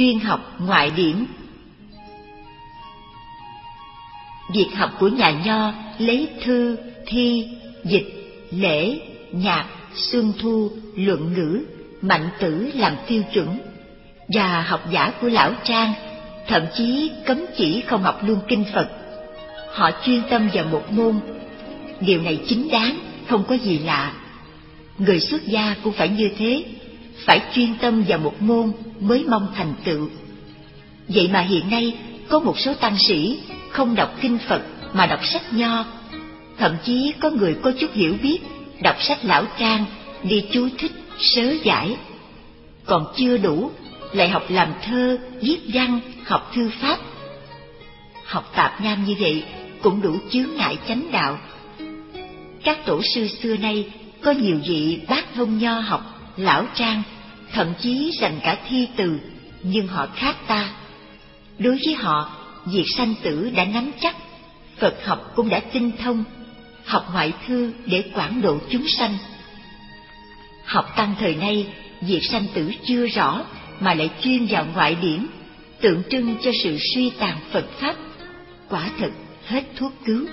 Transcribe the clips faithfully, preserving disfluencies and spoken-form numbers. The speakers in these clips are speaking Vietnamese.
chuyên học ngoại điển. Việc học của nhà Nho lấy thư, thi, dịch, lễ, nhạc, xuân thu, luận ngữ, mạnh tử làm tiêu chuẩn, và học giả của Lão Trang thậm chí cấm chỉ không học luôn kinh Phật. Họ chuyên tâm vào một môn. Điều này chính đáng, không có gì lạ. Người xuất gia cũng phải như thế, phải chuyên tâm vào một môn mới mong thành tựu. Vậy mà hiện nay có một số tăng sĩ không đọc kinh Phật mà đọc sách Nho, thậm chí có người có chút hiểu biết đọc sách Lão Trang đi chú thích, sớ giải. Còn chưa đủ, lại học làm thơ, viết văn, học thư pháp. Học tạp nham như vậy cũng đủ chướng ngại chánh đạo. Các tổ sư xưa nay có nhiều vị bác thông Nho học Lão Trang, thậm chí dành cả thi từ, nhưng họ khác ta. Đối với họ, việc sanh tử đã nắm chắc, Phật học cũng đã tinh thông, học ngoại thư để quảng độ chúng sanh. Học tăng thời nay, việc sanh tử chưa rõ mà lại chuyên vào ngoại điển, tượng trưng cho sự suy tàn Phật pháp, quả thật hết thuốc cứu.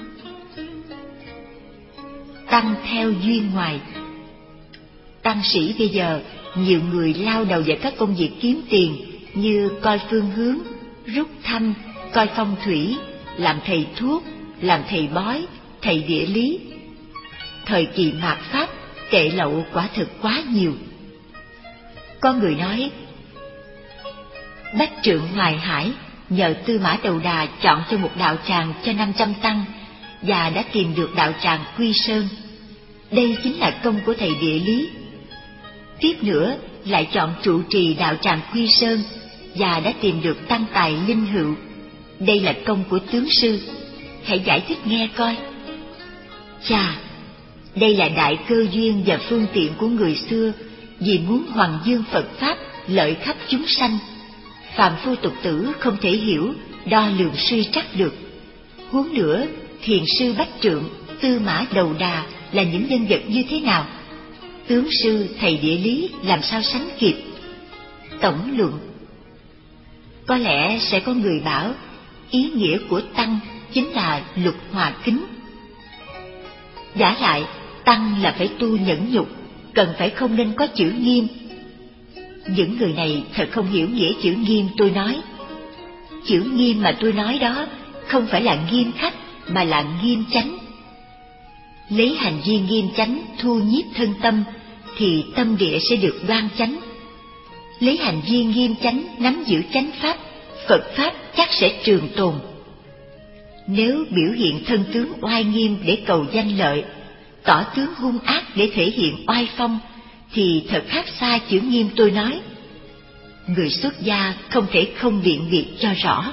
Tăng theo duyên ngoài. Tăng sĩ bây giờ, nhiều người lao đầu vào các công việc kiếm tiền như coi phương hướng, rút thăm, coi phong thủy, làm thầy thuốc, làm thầy bói, thầy địa lý. Thời kỳ mạt Pháp, tệ lậu quả thực quá nhiều. Có người nói, Bách Trượng Hoài Hải nhờ Tư Mã Đầu Đà chọn cho một đạo tràng cho năm trăm tăng, và đã tìm được đạo tràng Quy Sơn. Đây chính là công của thầy địa lý. Tiếp nữa lại chọn trụ trì đạo tràng Quy Sơn, và đã tìm được tăng tài linh hữu. Đây là công của tướng sư. Hãy giải thích nghe coi. Chà, đây là đại cơ duyên và phương tiện của người xưa, vì muốn hoằng dương Phật pháp, lợi khắp chúng sanh. Phàm phu tục tử không thể hiểu, đo lường suy trắc được. Huống nữa, thiền sư Bách Trượng, Tư Mã Đầu Đà là những nhân vật như thế nào? Tướng sư, thầy địa lý làm sao sánh kịp? Tổng luận. Có lẽ sẽ có người bảo, ý nghĩa của tăng chính là lục hòa kính. Giả lại, tăng là phải tu nhẫn nhục, cần phải không nên có chữ nghiêm. Những người này thật không hiểu nghĩa chữ nghiêm tôi nói. Chữ nghiêm mà tôi nói đó không phải là nghiêm khắc, mà là nghiêm chánh. Lấy hành vi nghiêm chánh thu nhiếp thân tâm, thì tâm địa sẽ được đoan chánh. Lấy hành vi nghiêm chánh nắm giữ chánh pháp, Phật pháp chắc sẽ trường tồn. Nếu biểu hiện thân tướng oai nghiêm để cầu danh lợi, tỏ tướng hung ác để thể hiện oai phong, thì thật khác xa chữ nghiêm tôi nói. Người xuất gia không thể không biện biệt cho rõ.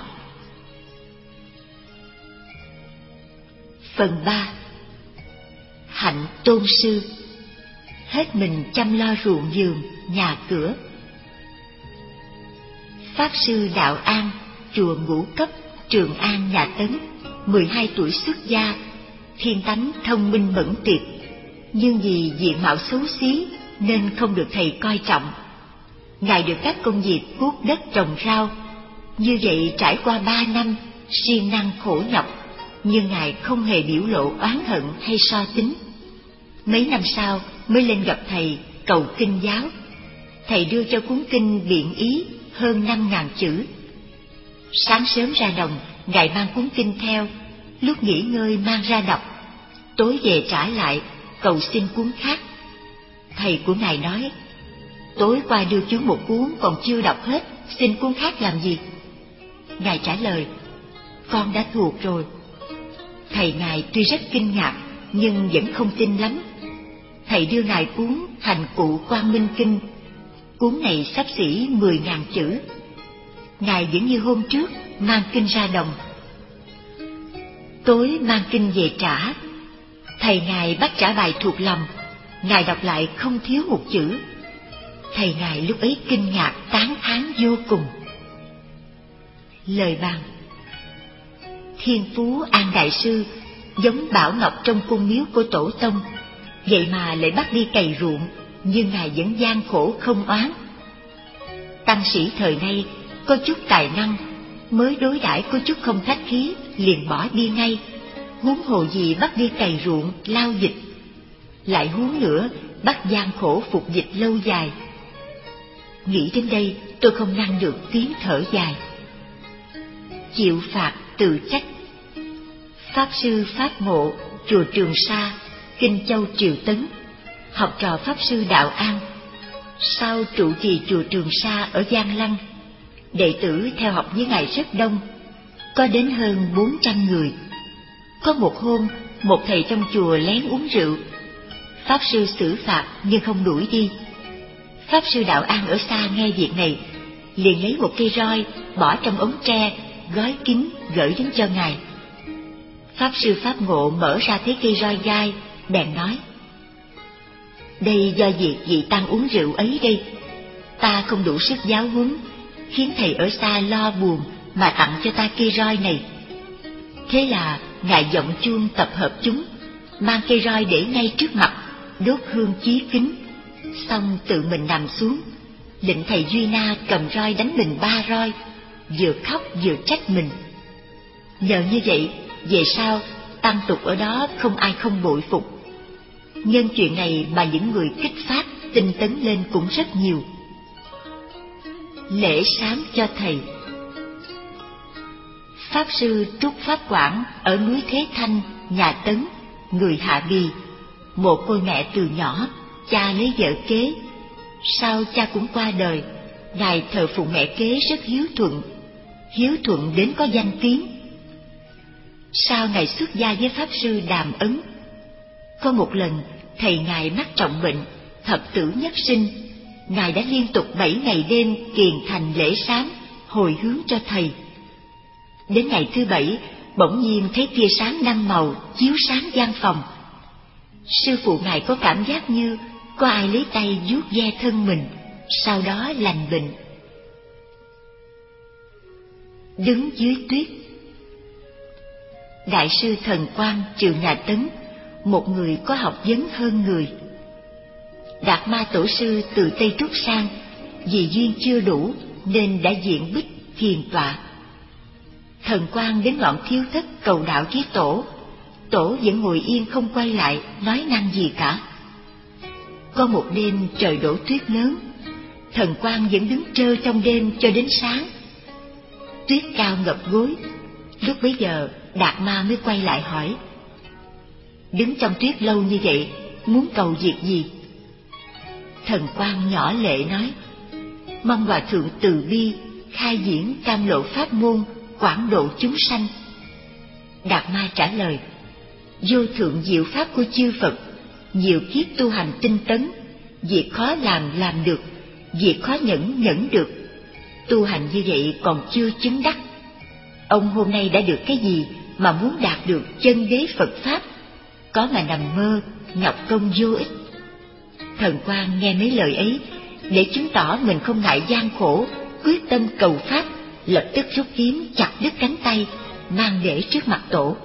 Phần ba. Hạnh tôn sư. Hết mình chăm lo ruộng vườn, nhà cửa. Pháp sư Đạo An, chùa Ngũ Cấp, Trường An, nhà Tấn, mười hai tuổi xuất gia, thiên tánh thông minh mẫn tiệp, nhưng vì diện mạo xấu xí nên không được thầy coi trọng. Ngài được các công việc cuốc đất trồng rau. Như vậy trải qua ba năm, siêng năng khổ nhọc, nhưng Ngài không hề biểu lộ oán hận hay so tính. Mấy năm sau mới lên gặp thầy cầu kinh giáo. Thầy đưa cho cuốn kinh biện ý hơn năm ngàn chữ. Sáng sớm ra đồng, Ngài mang cuốn kinh theo, lúc nghỉ ngơi mang ra đọc, tối về trả lại cầu xin cuốn khác. Thầy của Ngài nói, tối qua đưa chú một cuốn còn chưa đọc hết, xin cuốn khác làm gì? Ngài trả lời, con đã thuộc rồi. Thầy Ngài tuy rất kinh ngạc, nhưng vẫn không tin lắm. Thầy đưa Ngài cuốn Hành Cụ Quang Minh Kinh. Cuốn này xấp xỉ mười ngàn chữ. Ngài vẫn như hôm trước mang kinh ra đồng. Tối mang kinh về trả. Thầy Ngài bắt trả bài thuộc lòng. Ngài đọc lại không thiếu một chữ. Thầy Ngài lúc ấy kinh ngạc tán thán vô cùng. Lời bàn. Thiên Phú An Đại Sư giống bảo ngọc trong cung miếu của tổ tông, vậy mà lại bắt đi cày ruộng, nhưng Ngài vẫn gian khổ không oán. Tăng sĩ thời nay có chút tài năng, mới đối đãi có chút không khách khí, liền bỏ đi ngay, huống hồ gì bắt đi cày ruộng, lao dịch. Lại huống nữa, bắt gian khổ phục dịch lâu dài. Nghĩ đến đây, tôi không ngăn được tiếng thở dài. Chịu phạt tự trách. Pháp sư Pháp Ngộ, chùa Trường Sa, Kinh Châu Triều Tấn, học trò Pháp sư Đạo An, sau trụ trì chùa Trường Sa ở Giang Lăng. Đệ tử theo học với ngài rất đông, có đến hơn bốn trăm người. Có một hôm, một thầy trong chùa lén uống rượu. Pháp sư xử phạt nhưng không đuổi đi. Pháp sư Đạo An ở xa nghe việc này, liền lấy một cây roi bỏ trong ống tre, gói kín gửi đến cho ngài. Pháp sư Pháp Ngộ mở ra thấy cây roi gai, bèn nói: đây do việc vị tăng uống rượu ấy đây, ta không đủ sức giáo huấn, khiến thầy ở xa lo buồn mà tặng cho ta cây roi này. Thế là ngài giọng chuông tập hợp chúng, mang cây roi để ngay trước mặt, đốt hương chí kính, xong tự mình nằm xuống, định thầy Duy Na cầm roi đánh mình ba roi, vừa khóc vừa trách mình. Nhờ như vậy, về sau tăng tục ở đó không ai không bội phục. Nhân chuyện này mà những người kích phát, tinh tấn lên cũng rất nhiều. Lễ sám cho thầy. Pháp sư Trúc Pháp Quảng ở núi Thế Thanh, nhà Tấn, người Hạ Bì, mồ côi mẹ từ nhỏ, cha lấy vợ kế. Sau cha cũng qua đời, ngài thờ phụng mẹ kế rất hiếu thuận, hiếu thuận đến có danh tiếng. Sau ngài xuất gia với Pháp sư Đàm Ấn. Có một lần, thầy ngài mắc trọng bệnh, thập tử nhất sinh. Ngài đã liên tục bảy ngày đêm kiền thành lễ sám, hồi hướng cho thầy. Đến ngày thứ bảy, bỗng nhiên thấy tia sáng năm màu chiếu sáng gian phòng. Sư phụ ngài có cảm giác như có ai lấy tay vuốt ve thân mình, sau đó lành bệnh. Đứng dưới tuyết. Đại sư Thần Quang Trường Nhà Tấn, một người có học vấn hơn người. Đạt Ma Tổ sư từ Tây Trúc sang, vì duyên chưa đủ nên đã diện bích thiền tọa. Thần Quang đến ngọn thiếu thất cầu đạo với Tổ, Tổ vẫn ngồi yên không quay lại nói năng gì cả. Có một đêm trời đổ tuyết lớn, Thần Quang vẫn đứng trơ trong đêm cho đến sáng. Tuyết cao ngập gối. Lúc bấy giờ Đạt Ma mới quay lại hỏi: đứng trong tuyết lâu như vậy, muốn cầu việc gì? Thần Quang nhỏ lệ nói: mong Hòa Thượng từ bi, khai diễn cam lộ pháp môn, quảng độ chúng sanh. Đạt Ma trả lời: vô thượng diệu pháp của chư Phật, nhiều kiếp tu hành tinh tấn, việc khó làm làm được, việc khó nhẫn nhẫn được. Tu hành như vậy còn chưa chứng đắc. Ông hôm nay đã được cái gì mà muốn đạt được chân đế Phật Pháp? Có mà nằm mơ, nhọc công vô ích. Thần Quang nghe mấy lời ấy, để chứng tỏ mình không ngại gian khổ, quyết tâm cầu Pháp, lập tức rút kiếm chặt đứt cánh tay, mang để trước mặt Tổ.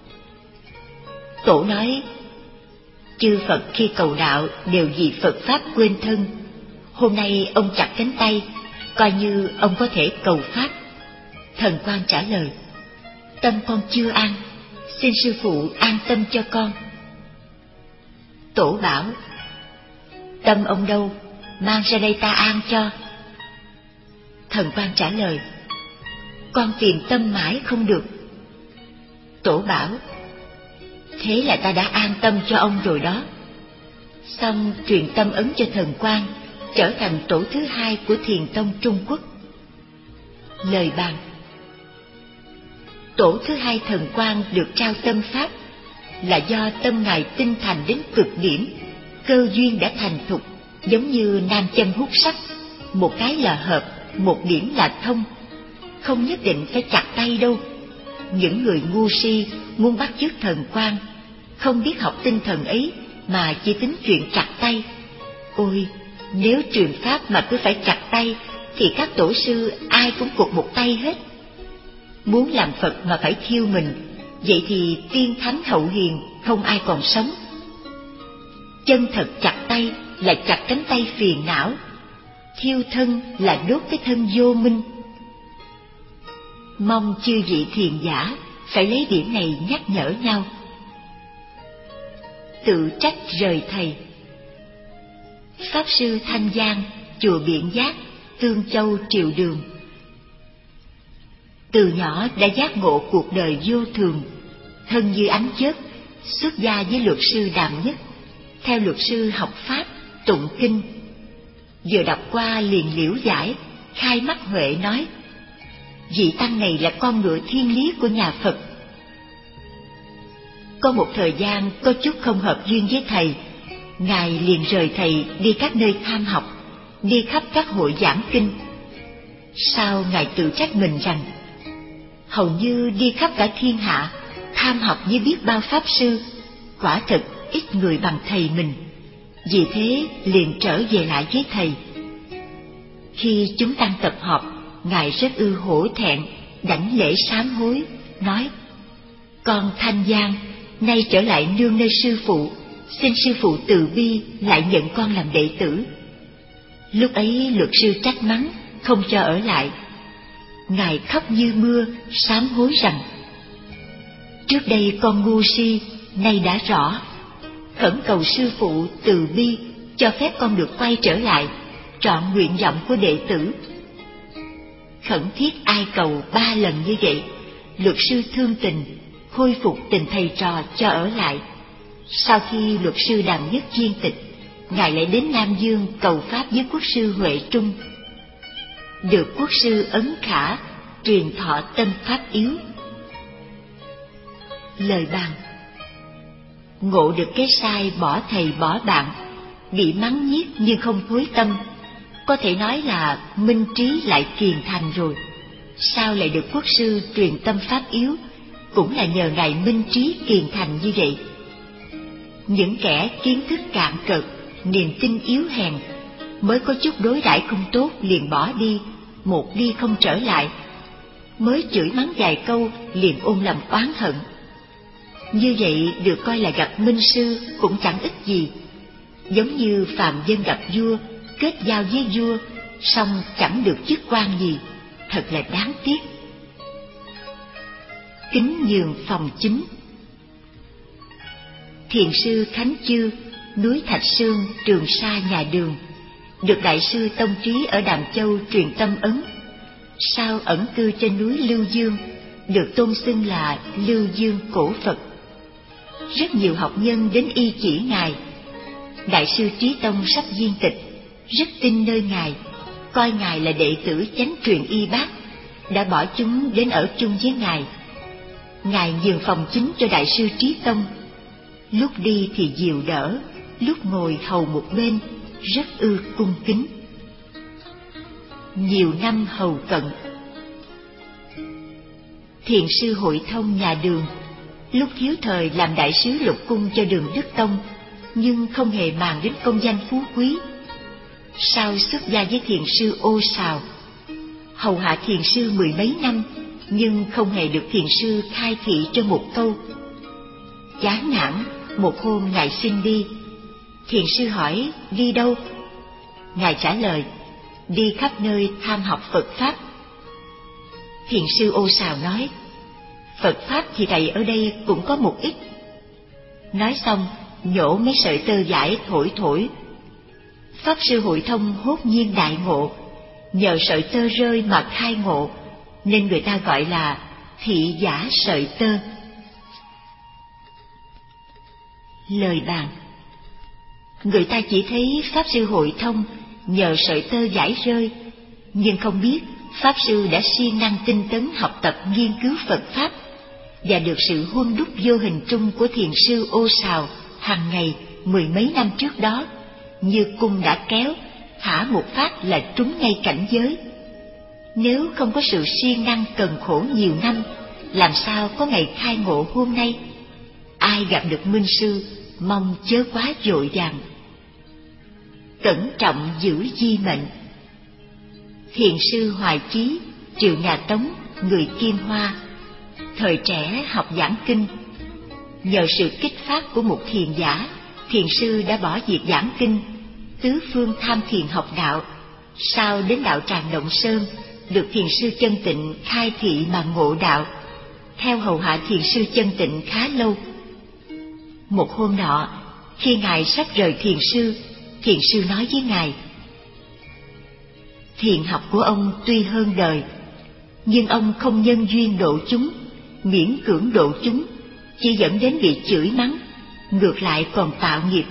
Tổ nói: chư Phật khi cầu đạo đều vì Phật Pháp quên thân. Hôm nay ông chặt cánh tay, coi như ông có thể cầu Pháp. Thần Quang trả lời: tâm con chưa an, xin sư phụ an tâm cho con. Tổ bảo: tâm ông đâu, mang ra đây ta an cho. Thần Quang trả lời: con tìm tâm mãi không được. Tổ bảo: thế là ta đã an tâm cho ông rồi đó. Xong truyền tâm ấn cho Thần Quang, trở thành tổ thứ hai của Thiền Tông Trung Quốc. Lời bàn: tổ thứ hai Thần Quang được trao tâm pháp là do tâm ngài tinh thành đến cực điểm, cơ duyên đã thành thục, giống như nam châm hút sắt, một cái là hợp, một điểm là thông, không nhất định phải chặt tay đâu. Những người ngu si muốn bắt chước Thần Quang, không biết học tinh thần ấy mà chỉ tính chuyện chặt tay. Ôi, nếu truyền pháp mà cứ phải chặt tay thì các tổ sư ai cũng cụt một tay hết. Muốn làm Phật mà phải thiêu mình, vậy thì tiên thánh hậu hiền không ai còn sống. Chân thật chặt tay là chặt cánh tay phiền não, thiêu thân là đốt cái thân vô minh. mong chư vị thiền giả phải lấy điểm này nhắc nhở nhau. Tự trách rời thầy. Pháp sư Thanh Giang, chùa Biện Giác, Tương Châu, Triệu Đường. Từ nhỏ đã giác ngộ cuộc đời vô thường, thân như ánh chớp, xuất gia với luật sư Đàm Nhất, theo luật sư học pháp, tụng kinh. Vừa đọc qua liền liễu giải, khai mắt huệ nói: vị tăng này là con ngựa thiên lý của nhà Phật. Có một thời gian có chút không hợp duyên với thầy, ngài liền rời thầy đi các nơi tham học, đi khắp các hội giảng kinh. Sau ngài tự trách mình rằng hầu như đi khắp cả thiên hạ, tham học với biết bao pháp sư, quả thật ít người bằng thầy mình. Vì thế liền trở về lại với thầy. Khi chúng tăng tập họp, ngài rất ư hổ thẹn, đảnh lễ sám hối, nói: con Thanh Giang nay trở lại nương nơi sư phụ, xin sư phụ từ bi lại nhận con làm đệ tử. Lúc ấy luật sư trách mắng, không cho ở lại. Ngài khóc như mưa, sám hối rằng: trước đây con ngu si, nay đã rõ, khẩn cầu sư phụ từ bi cho phép con được quay trở lại, trọn nguyện vọng của đệ tử. Khẩn thiết ai cầu ba lần như vậy, luật sư thương tình, khôi phục tình thầy trò cho ở lại. Sau khi luật sư Đàm Nhất viên tịch, ngài lại đến Nam Dương cầu pháp với quốc sư Huệ Trung. Được quốc sư Ấn Khả truyền thọ tâm pháp yếu. Lời bàn: ngộ được cái sai bỏ thầy bỏ bạn, bị mắng nhiếc nhưng không thối tâm, có thể nói là minh trí lại kiền thành rồi. Sao lại được quốc sư truyền tâm pháp yếu, cũng là nhờ ngài minh trí kiền thành như vậy. Những kẻ kiến thức cạn cợt, niềm tin yếu hèn, mới có chút đối đãi không tốt liền bỏ đi, một đi không trở lại. Mới chửi mắng vài câu liền ôm lòng oán hận. Như vậy được coi là gặp minh sư cũng chẳng ích gì. Giống như phàm dân gặp vua, kết giao với vua, song chẳng được chức quan gì, thật là đáng tiếc. Kính nhường phòng chính. Thiền sư Khánh Chư, núi Thạch Sương, Trường Sa nhà Đường, được đại sư Tông Trí ở Đàm Châu truyền tâm ấn. Sau ẩn cư trên núi Lưu Dương, được tôn xưng là Lưu Dương Cổ Phật. Rất nhiều học nhân đến y chỉ ngài. Đại sư Trí Tông sắp viên tịch, rất tin nơi ngài, coi ngài là đệ tử chánh truyền y bác, đã bỏ chúng đến ở chung với ngài. Ngài nhường phòng chính cho đại sư Trí Tông, lúc đi thì dìu đỡ, lúc ngồi hầu một bên, rất ư cung kính. Nhiều năm hầu cận. Thiền sư Hội Thông nhà Đường, lúc thiếu thời làm đại sứ lục cung cho Đường Đức Tông, nhưng không hề màng đến công danh phú quý. Sau xuất gia với thiền sư Ô Sào, hầu hạ thiền sư mười mấy năm, nhưng không hề được thiền sư khai thị cho một câu. Chán nản, một hôm ngài xin đi. Thiền sư hỏi đi đâu? Ngài trả lời: đi khắp nơi tham học Phật Pháp. Thiền sư Ô Sào nói: Phật Pháp thì thầy ở đây cũng có một ít. Nói xong, nhổ mấy sợi tơ vải thổi thổi. Pháp sư Hội Thông hốt nhiên đại ngộ, nhờ sợi tơ rơi mà khai ngộ, nên người ta gọi là thị giả sợi tơ. Lời bàn: người ta chỉ thấy Pháp sư Hội Thông nhờ sợi tơ vải rơi, nhưng không biết Pháp sư đã siêng năng tinh tấn học tập nghiên cứu Phật Pháp, và được sự huân đúc vô hình trung của thiền sư Ô Sào hàng ngày mười mấy năm trước đó, như cung đã kéo, thả một phát là trúng ngay cảnh giới. Nếu không có sự siêng năng cần khổ nhiều năm, làm sao có ngày khai ngộ hôm nay? Ai gặp được minh sư, mong chớ quá vội vàng. Cẩn trọng giữ di mệnh. Thiền sư Hoài Chí, Triệu nhà Tống, người Kim Hoa, thời trẻ học giảng kinh. Nhờ sự kích phát của một thiền giả, thiền sư đã bỏ việc giảng kinh, tứ phương tham thiền học đạo. Sau đến đạo Tràng Động Sơn, được thiền sư Chân Tịnh khai thị mà ngộ đạo, theo hầu hạ thiền sư Chân Tịnh khá lâu. Một hôm nọ, khi ngài sắp rời thiền sư, thiền sư nói với ngài: thiền học của ông tuy hơn đời, nhưng ông không nhân duyên độ chúng, miễn cưỡng độ chúng, chỉ dẫn đến bị chửi mắng, ngược lại còn tạo nghiệp.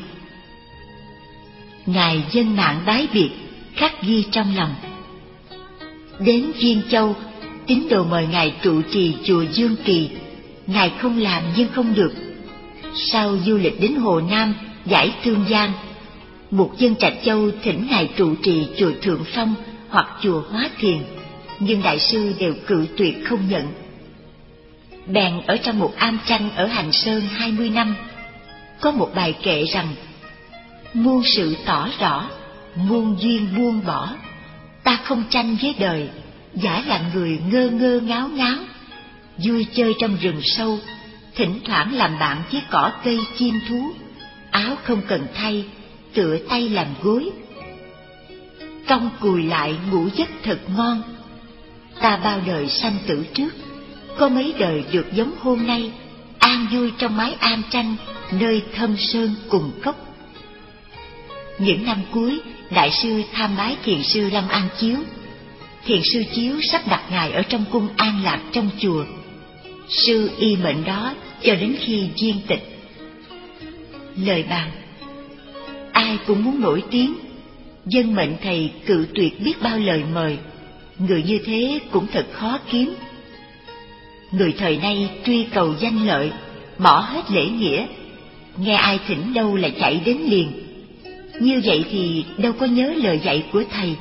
Ngài dân mạng bái biệt, khắc ghi trong lòng. Đến Duyên Châu, tín đồ mời ngài trụ trì chùa Dương Kỳ, ngài không làm nhưng không được. Sau du lịch đến Hồ Nam, Giải Thương Giang, một dân Trạch Châu thỉnh ngài trụ trì chùa Thượng Phong hoặc chùa Hóa Thiền, nhưng đại sư đều cự tuyệt không nhận. Bèn ở trong một am tranh ở Hành Sơn hai mươi năm, có một bài kệ rằng: muôn sự tỏ rõ, muôn duyên buông bỏ, ta không tranh với đời, giả làm người ngơ ngơ ngáo ngáo, vui chơi trong rừng sâu, thỉnh thoảng làm bạn với cỏ cây chim thú, áo không cần thay, tựa tay làm gối. Cong cùi lại ngủ giấc thật ngon, ta bao đời sanh tử trước, có mấy đời được giống hôm nay, an vui trong mái am tranh, nơi thâm sơn cùng cốc. Những năm cuối, đại sư tham bái thiền sư Lâm An Chiếu. Thiền sư Chiếu sắp đặt ngài ở trong cung an lạc trong chùa. Sư y mệnh đó cho đến khi viên tịch. Lời bàn: ai cũng muốn nổi tiếng, dân mệnh thầy cự tuyệt biết bao lời mời, người như thế cũng thật khó kiếm. Người thời nay truy cầu danh lợi, bỏ hết lễ nghĩa, nghe ai thỉnh đâu là chạy đến liền. Như vậy thì đâu có nhớ lời dạy của thầy.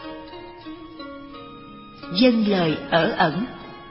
Dâng lời ở ẩn.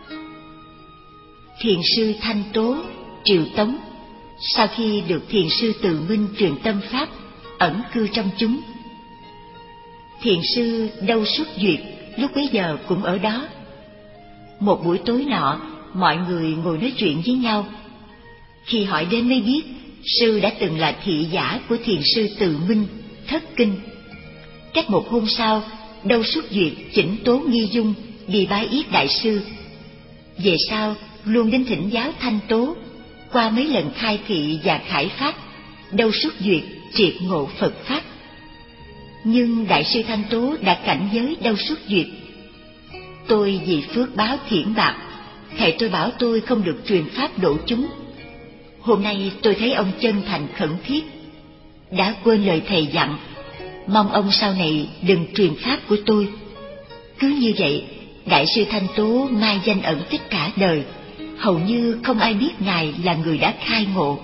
Thiền sư Thanh Tố, Triều Tống, sau khi được thiền sư Từ Minh truyền tâm pháp, ẩn cư trong chúng. Thiền sư Đâu Xuất Duyệt lúc bấy giờ cũng ở đó. Một buổi tối nọ, mọi người ngồi nói chuyện với nhau. Khi hỏi đến mới biết, sư đã từng là thị giả của thiền sư Từ Minh, thất kinh. Cách một hôm sau, Đâu Xuất Duyệt chỉnh Tố Nghi Dung đi bái yết đại sư. Về sau, luôn đến thỉnh giáo Thanh Tố. Qua mấy lần khai thị và khải phát, Đâu Xuất Duyệt triệt ngộ Phật pháp. Nhưng đại sư Thanh Tố đã cảnh giới Đâu Xuất Duyệt: tôi vì phước báo thiển bạc, thầy tôi bảo tôi không được truyền pháp độ chúng. Hôm nay tôi thấy ông chân thành khẩn thiết, đã quên lời thầy dặn, mong ông sau này đừng truyền pháp của tôi. Cứ như vậy, đại sư Thanh Tố mai danh ẩn tích cả đời, hầu như không ai biết ngài là người đã khai ngộ.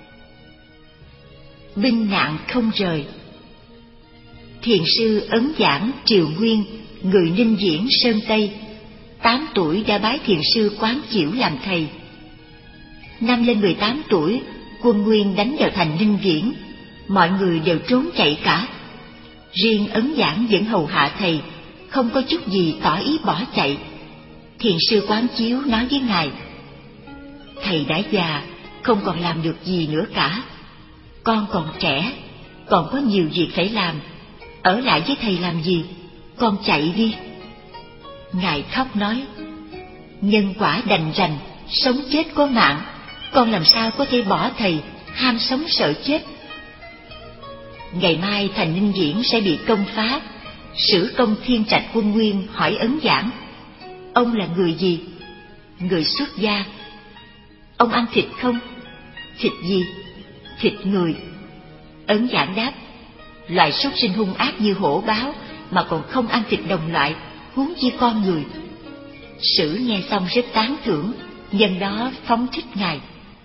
Binh nạn không rời. Thiền sư Ấn Giảng Triều Nguyên, người Ninh Viễn Sơn Tây, tám tuổi đã bái thiền sư Quán Chiểu làm thầy. Năm lên mười tám tuổi, quân Nguyên đánh vào thành Ninh Viễn, mọi người đều trốn chạy cả. Riêng Ấn Giảng vẫn hầu hạ thầy, không có chút gì tỏ ý bỏ chạy. Thiền sư Quán Chiếu nói với ngài: thầy đã già, không còn làm được gì nữa cả. Con còn trẻ, còn có nhiều việc phải làm, ở lại với thầy làm gì, con chạy đi. Ngài khóc nói: nhân quả đành rành, sống chết có mạng, con làm sao có thể bỏ thầy, ham sống sợ chết. Ngày mai thành Ninh Viễn sẽ bị công phá. Sử Công Thiên Trạch Quân Nguyên hỏi Ấn Giảng: ông là người gì? Người xuất gia. Ông ăn thịt không? Thịt gì? Thịt người. Ấn Giảng đáp: loài súc sinh hung ác như hổ báo mà còn không ăn thịt đồng loại, huống chi con người. Sử nghe xong rất tán thưởng, nhân đó phóng thích ngài.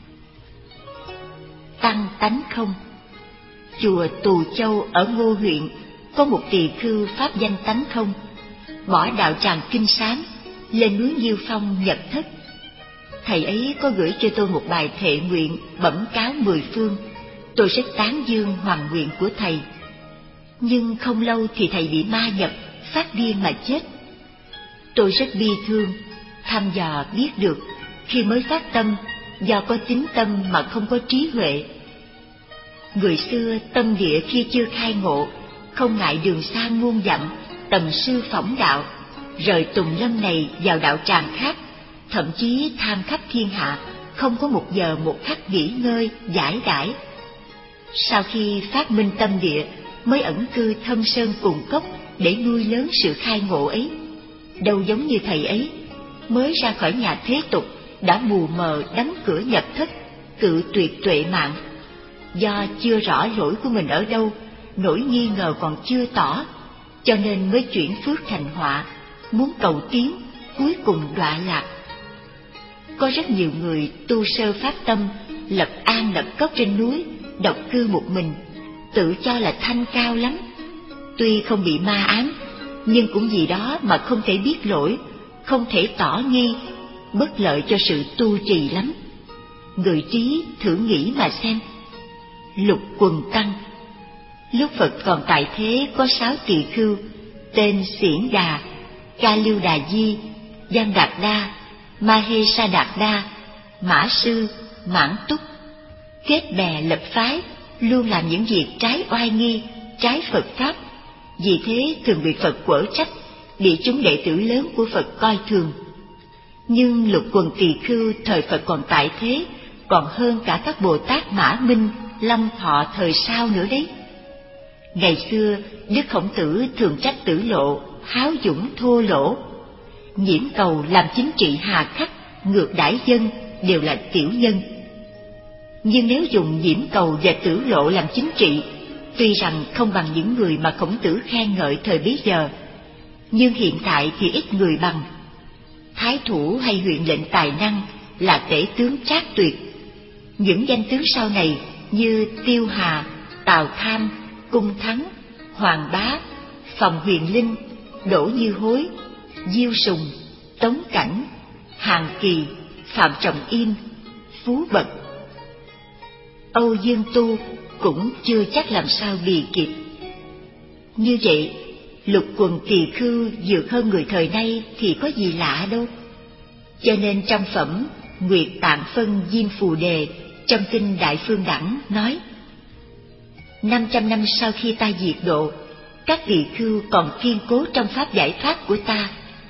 Tăng tánh không. Chùa Tù Châu ở Ngô huyện có một tỳ khưu pháp danh Tánh Không, bỏ đạo tràng Kinh Sám, lên núi Nhiêu Phong nhập thất. Thầy ấy có gửi cho tôi một bài thệ nguyện bẩm cáo mười phương, tôi rất tán dương hoàn nguyện của thầy. Nhưng không lâu thì thầy bị ma nhập, phát điên mà chết. Tôi rất bi thương, thăm dò biết được khi mới phát tâm, do có tín tâm mà không có trí huệ. Người xưa tâm địa khi chưa khai ngộ, không ngại đường xa muôn dặm, tầm sư phỏng đạo, rời tùng lâm này vào đạo tràng khác, thậm chí tham khắp thiên hạ, không có một giờ một khắc nghỉ ngơi, giải đãi. Sau khi phát minh tâm địa, mới ẩn cư thâm sơn cùng cốc để nuôi lớn sự khai ngộ ấy. Đâu giống như thầy ấy, mới ra khỏi nhà thế tục, đã mù mờ đóng cửa nhập thất, cự tuyệt tuệ mạng. Do chưa rõ lỗi của mình ở đâu, nỗi nghi ngờ còn chưa tỏ, cho nên mới chuyển phước thành họa, muốn cầu tiến, cuối cùng đọa lạc. Có rất nhiều người tu sơ phát tâm, lập an lập cốc trên núi, độc cư một mình, tự cho là thanh cao lắm. Tuy không bị ma ám, nhưng cũng vì đó mà không thể biết lỗi, không thể tỏ nghi, bất lợi cho sự tu trì lắm. Người trí thử nghĩ mà xem. Lục Quần Tăng, lúc Phật còn tại thế có sáu tỳ khưu, tên Xiển Đà, Ca Lưu Đà Di, Giang Đạt Đa, Ma Hê Sa Đạt Đa, Mã Sư, Mãn Túc. Kết bè lập phái, luôn làm những việc trái oai nghi, trái Phật Pháp, vì thế thường bị Phật quở trách, bị chúng đệ tử lớn của Phật coi thường. Nhưng Lục Quần Tỳ Khưu thời Phật còn tại thế, còn hơn cả các Bồ Tát Mã Minh, Long Thọ thời sau nữa đấy. Ngày xưa, Đức Khổng Tử thường trách Tử Lộ, háo dũng thô lỗ. Nhiễm Cầu làm chính trị hà khắc, ngược đãi dân, đều là tiểu nhân. Nhưng nếu dùng Nhiễm Cầu và Tử Lộ làm chính trị, tuy rằng không bằng những người mà Khổng Tử khen ngợi thời bấy giờ, nhưng hiện tại thì ít người bằng. Thái thủ hay huyện lệnh tài năng là tể tướng trác tuyệt. Những danh tướng sau này như Tiêu Hà, Tào Tham, Cung Thắng, Hoàng Bá, Phòng Huyền Linh, Đỗ Như Hối, Diêu Sùng, Tống Cảnh, Hàn Kỳ, Phạm Trọng Im, Phú Bật, Âu Dương Tu cũng chưa chắc làm sao bì kịp. Như vậy, Lục Quần Tỳ Khưu vượt hơn người thời nay thì có gì lạ đâu. Cho nên trong phẩm Nguyệt Tạng Phân Diêm Phù Đề trong kinh Đại Phương Đẳng nói: năm trăm năm sau khi ta diệt độ, các tỳ khưu còn kiên cố trong pháp giải thoát của ta.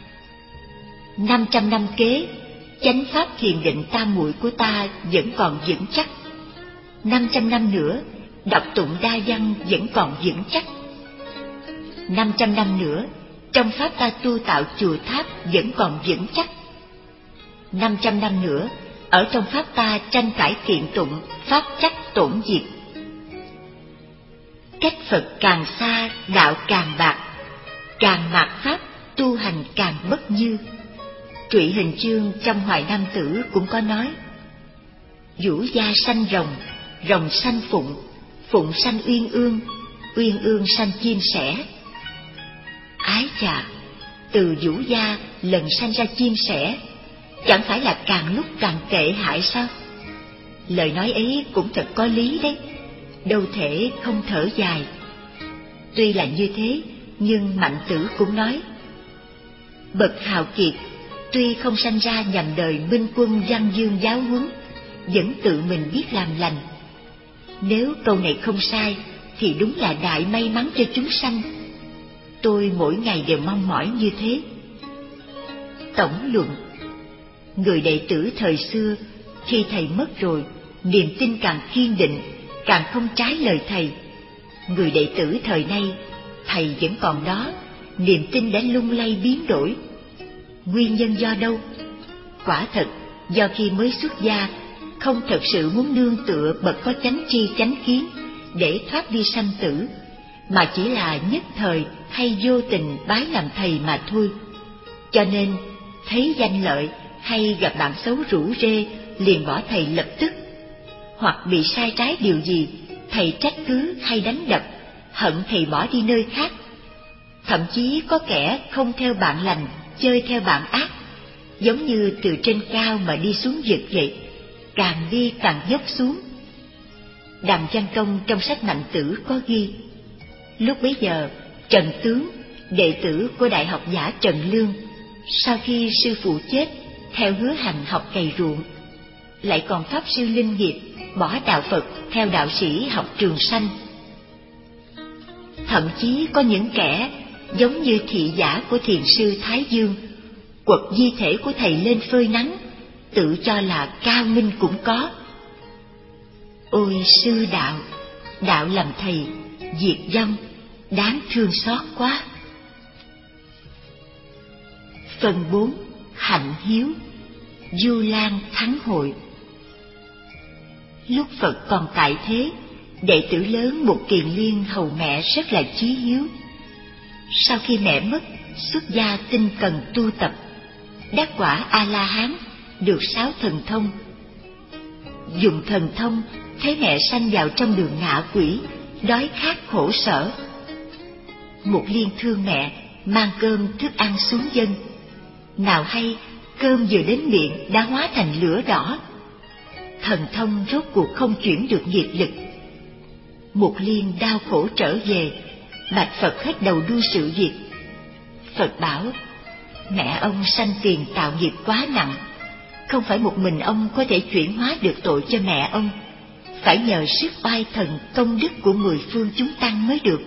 Năm trăm năm kế, chánh pháp thiền định tam muội của ta vẫn còn vững chắc. Năm trăm năm nữa, đọc tụng đa văn vẫn còn vững chắc. Năm trăm năm nữa, trong pháp ta tu tạo chùa tháp vẫn còn vững chắc. Năm trăm năm nữa, ở trong pháp ta tranh cãi kiện tụng, pháp chắc tổn diệt. Cách Phật càng xa, đạo càng bạc, càng mạt pháp, tu hành càng bất như. Trụy Hình Chương trong Hoài Nam Tử cũng có nói: Vũ gia sanh rồng, rồng sanh phụng, phụng sanh uyên ương, uyên ương sanh chim sẻ. Ái chà, từ vũ gia lần sanh ra chim sẻ, chẳng phải là càng lúc càng tệ hại sao? Lời nói ấy cũng thật có lý đấy, đâu thể không thở dài. Tuy là như thế, nhưng Mạnh Tử cũng nói: bậc hào kiệt tuy không sanh ra nhằm đời minh quân văn dương giáo huấn, vẫn tự mình biết làm lành. Nếu câu này không sai, thì đúng là đại may mắn cho chúng sanh. Tôi mỗi ngày đều mong mỏi như thế. Tổng luận: người đệ tử thời xưa, khi thầy mất rồi, niềm tin càng kiên định, càng không trái lời thầy. Người đệ tử thời nay, thầy vẫn còn đó, niềm tin đã lung lay biến đổi. Nguyên nhân do đâu? Quả thật, do khi mới xuất gia, không thật sự muốn nương tựa bậc có chánh tri chánh kiến để thoát đi sanh tử, mà chỉ là nhất thời hay vô tình bái làm thầy mà thôi. Cho nên, thấy danh lợi hay gặp bạn xấu rủ rê, liền bỏ thầy lập tức. Hoặc bị sai trái điều gì, thầy trách cứ hay đánh đập, hận thầy bỏ đi nơi khác. Thậm chí có kẻ không theo bạn lành, chơi theo bạn ác, giống như từ trên cao mà đi xuống vực vậy, càng đi càng dốc xuống. Đàm Văn Công trong sách Mạnh Tử có ghi: lúc bấy giờ, Trần Tướng, đệ tử của đại học giả Trần Lương, sau khi sư phụ chết, theo hứa hành học cày ruộng, lại còn pháp sư Linh Nghiệp bỏ đạo Phật theo đạo sĩ học Trường Sanh. Thậm chí có những kẻ giống như thị giả của thiền sư Thái Dương, quật di thể của thầy lên phơi nắng, tự cho là cao minh cũng có. Ôi sư đạo, đạo làm thầy, diệt vong, đáng thương xót quá. Phần bốn. Hạnh hiếu. Du Lan Thắng Hội. Lúc Phật còn tại thế, đệ tử lớn Mục Kiền Liên hầu mẹ rất là chí hiếu. Sau khi mẹ mất, xuất gia tinh cần tu tập, đắc quả A-la-hán, được sáu thần thông. Dùng thần thông thấy mẹ sanh vào trong đường ngạ quỷ, đói khát khổ sở. Mục Liên thương mẹ, mang cơm thức ăn xuống dân. Nào hay cơm vừa đến miệng đã hóa thành lửa đỏ. Thần thông rốt cuộc không chuyển được nghiệp lực. Mục Liên đau khổ trở về, bạch Phật hết đầu đuôi sự việc. Phật bảo, mẹ ông sanh tiền tạo nghiệp quá nặng, không phải một mình ông có thể chuyển hóa được tội cho mẹ ông, phải nhờ sức oai thần công đức của mười phương chúng tăng mới được.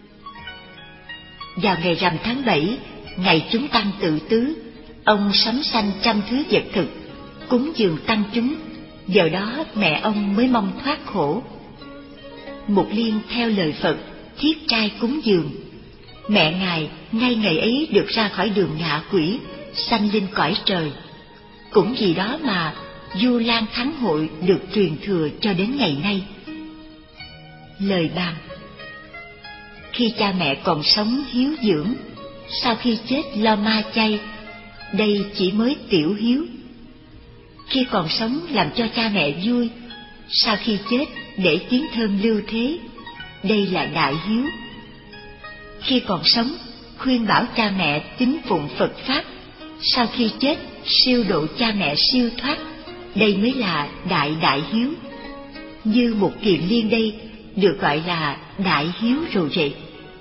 Vào ngày rằm tháng bảy, ngày chúng tăng tự tứ, ông sắm sanh trăm thứ vật thực, cúng dường tăng chúng, giờ đó mẹ ông mới mong thoát khổ. Mục Liên theo lời Phật, thiết trai cúng dường. Mẹ ngài ngay ngày ấy được ra khỏi đường ngạ quỷ, sanh lên cõi trời. Cũng vì đó mà Du Lan Thắng Hội được truyền thừa cho đến ngày nay. Lời bàn. Khi cha mẹ còn sống hiếu dưỡng, sau khi chết lo ma chay, đây chỉ mới tiểu hiếu. Khi còn sống làm cho cha mẹ vui, sau khi chết để tiếng thơm lưu thế, đây là đại hiếu. Khi còn sống khuyên bảo cha mẹ tín phụng Phật Pháp, sau khi chết siêu độ cha mẹ siêu thoát, đây mới là đại đại hiếu. Như một Kiền Liên đây được gọi là đại hiếu rồi vậy.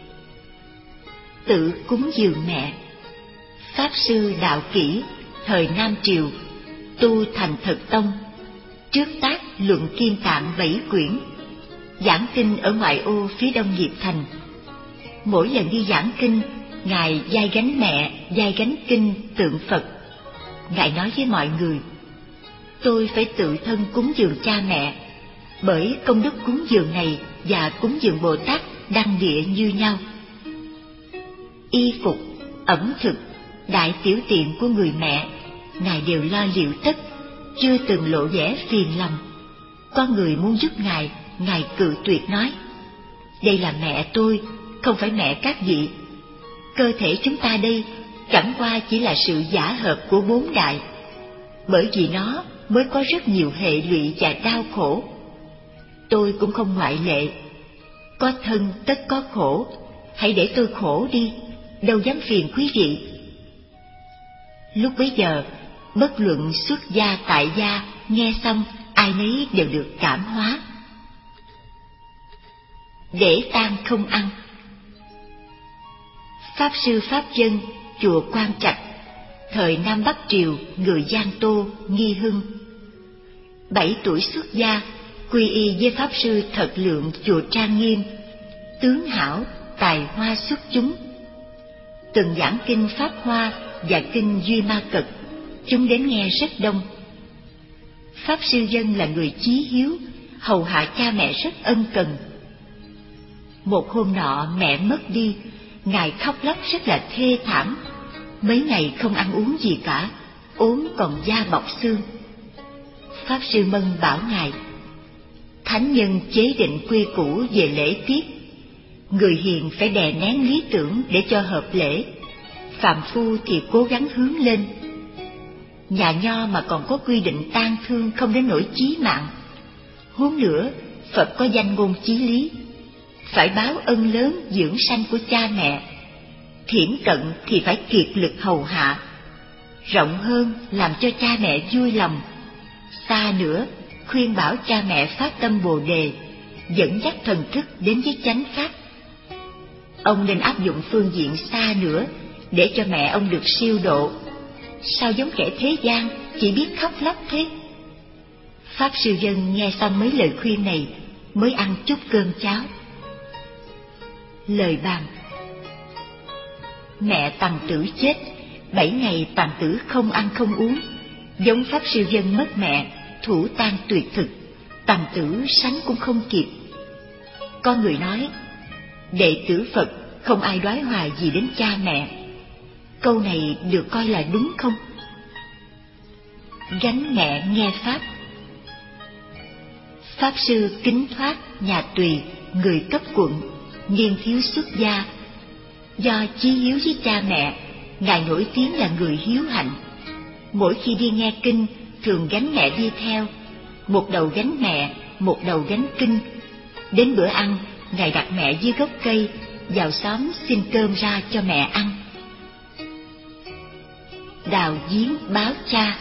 Tự cúng dường mẹ. Pháp sư Đạo Kỷ thời Nam Triều tu Thành Thực Tông, trước tác Luận Kim Tạng bảy quyển, giảng kinh ở ngoại ô phía đông Diệp Thành. Mỗi lần đi giảng kinh, ngài vai gánh mẹ, vai gánh kinh tượng Phật. Ngài nói với mọi người, tôi phải tự thân cúng dường cha mẹ, bởi công đức cúng dường này và cúng dường Bồ Tát đăng địa như nhau. Y phục, ẩm thực, đại tiểu tiện của người mẹ, ngài đều lo liệu tất, chưa từng lộ vẻ phiền lòng. Có người muốn giúp ngài, ngài cự tuyệt nói, đây là mẹ tôi, không phải mẹ các vị. Cơ thể chúng ta đây chẳng qua chỉ là sự giả hợp của bốn đại, bởi vì nó mới có rất nhiều hệ lụy và đau khổ. Tôi cũng không ngoại lệ. Có thân tất có khổ, hãy để tôi khổ đi, đâu dám phiền quý vị. Lúc bấy giờ, bất luận xuất gia tại gia, nghe xong ai nấy đều được cảm hóa. Để tang không ăn. Pháp sư Pháp Dân, chùa Quang Trạch, thời Nam Bắc Triều, người Giang Tô, Nghi Hưng. Bảy tuổi xuất gia, quy y với Pháp sư Thật Lượng, chùa Trang Nghiêm, tướng hảo, tài hoa xuất chúng. Từng giảng kinh Pháp Hoa và kinh Duy Ma Cật, chúng đến nghe rất đông. Pháp sư Dân là người chí hiếu, hầu hạ cha mẹ rất ân cần. Một hôm nọ mẹ mất đi, ngài khóc lóc rất là thê thảm, mấy ngày không ăn uống gì cả, ốm còn da bọc xương. Pháp sư Mân bảo ngài, thánh nhân chế định quy củ về lễ tiết, người hiền phải đè nén lý tưởng để cho hợp lễ, phàm phu thì cố gắng hướng lên. Nhà Nho mà còn có quy định tang thương không đến nỗi chí mạng, huống nữa Phật có danh ngôn chí lý, phải báo ân lớn dưỡng sanh của cha mẹ, thiển cận thì phải kiệt lực hầu hạ, rộng hơn làm cho cha mẹ vui lòng, xa nữa khuyên bảo cha mẹ phát tâm Bồ Đề, dẫn dắt thần thức đến với chánh pháp. Ông nên áp dụng phương diện xa nữa để cho mẹ ông được siêu độ. Sao giống kẻ thế gian chỉ biết khóc lóc thế? Pháp sư Dân nghe xong mấy lời khuyên này mới ăn chút cơm cháo. Lời bàn. Mẹ Tằng Tử chết, bảy ngày Tằng Tử không ăn không uống, giống Pháp Sư Dân mất mẹ, thủ tang tuyệt thực, Tằng Tử sánh cũng không kịp. Có người nói, đệ tử Phật không ai đoái hoài gì đến cha mẹ. Câu này được coi là đúng không? Gánh mẹ nghe Pháp. Pháp Sư Kính Thoát, nhà Tùy, người cấp quận, niên thiếu xuất gia. Do chí hiếu với cha mẹ, Ngài nổi tiếng là người hiếu hạnh. Mỗi khi đi nghe kinh, thường gánh mẹ đi theo, một đầu gánh mẹ, một đầu gánh kinh. Đến bữa ăn, Ngài đặt mẹ dưới gốc cây, vào xóm xin cơm ra cho mẹ ăn. Đào giếng báo cha.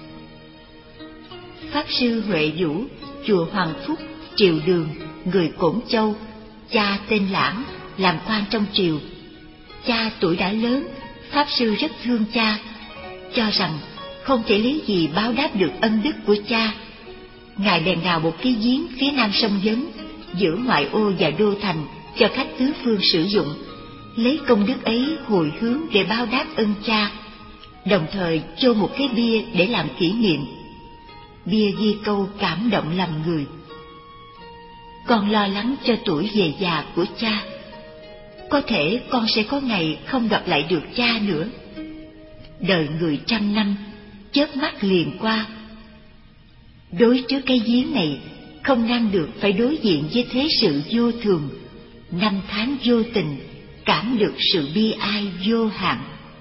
Pháp Sư Huệ Vũ, chùa Hoàng Phúc, Triều Đường, người Cổn Châu, cha tên Lãng, làm quan trong triều. Cha tuổi đã lớn, Pháp Sư rất thương cha, cho rằng không thể lấy gì báo đáp được ân đức của cha. Ngài bèn đào một cái giếng phía nam sông Vấn, giữa ngoại ô và đô thành, cho khách tứ phương sử dụng, lấy công đức ấy hồi hướng để báo đáp ân cha, đồng thời chôn một cái bia để làm kỷ niệm. Bia ghi câu cảm động lòng người: con lo lắng cho tuổi về già của cha, có thể con sẽ có ngày không gặp lại được cha nữa. Đời người trăm năm, chớp mắt liền qua. Đối trước cái giếng này, không ngăn được phải đối diện với thế sự vô thường, năm tháng vô tình, cảm được sự bi ai vô hạn.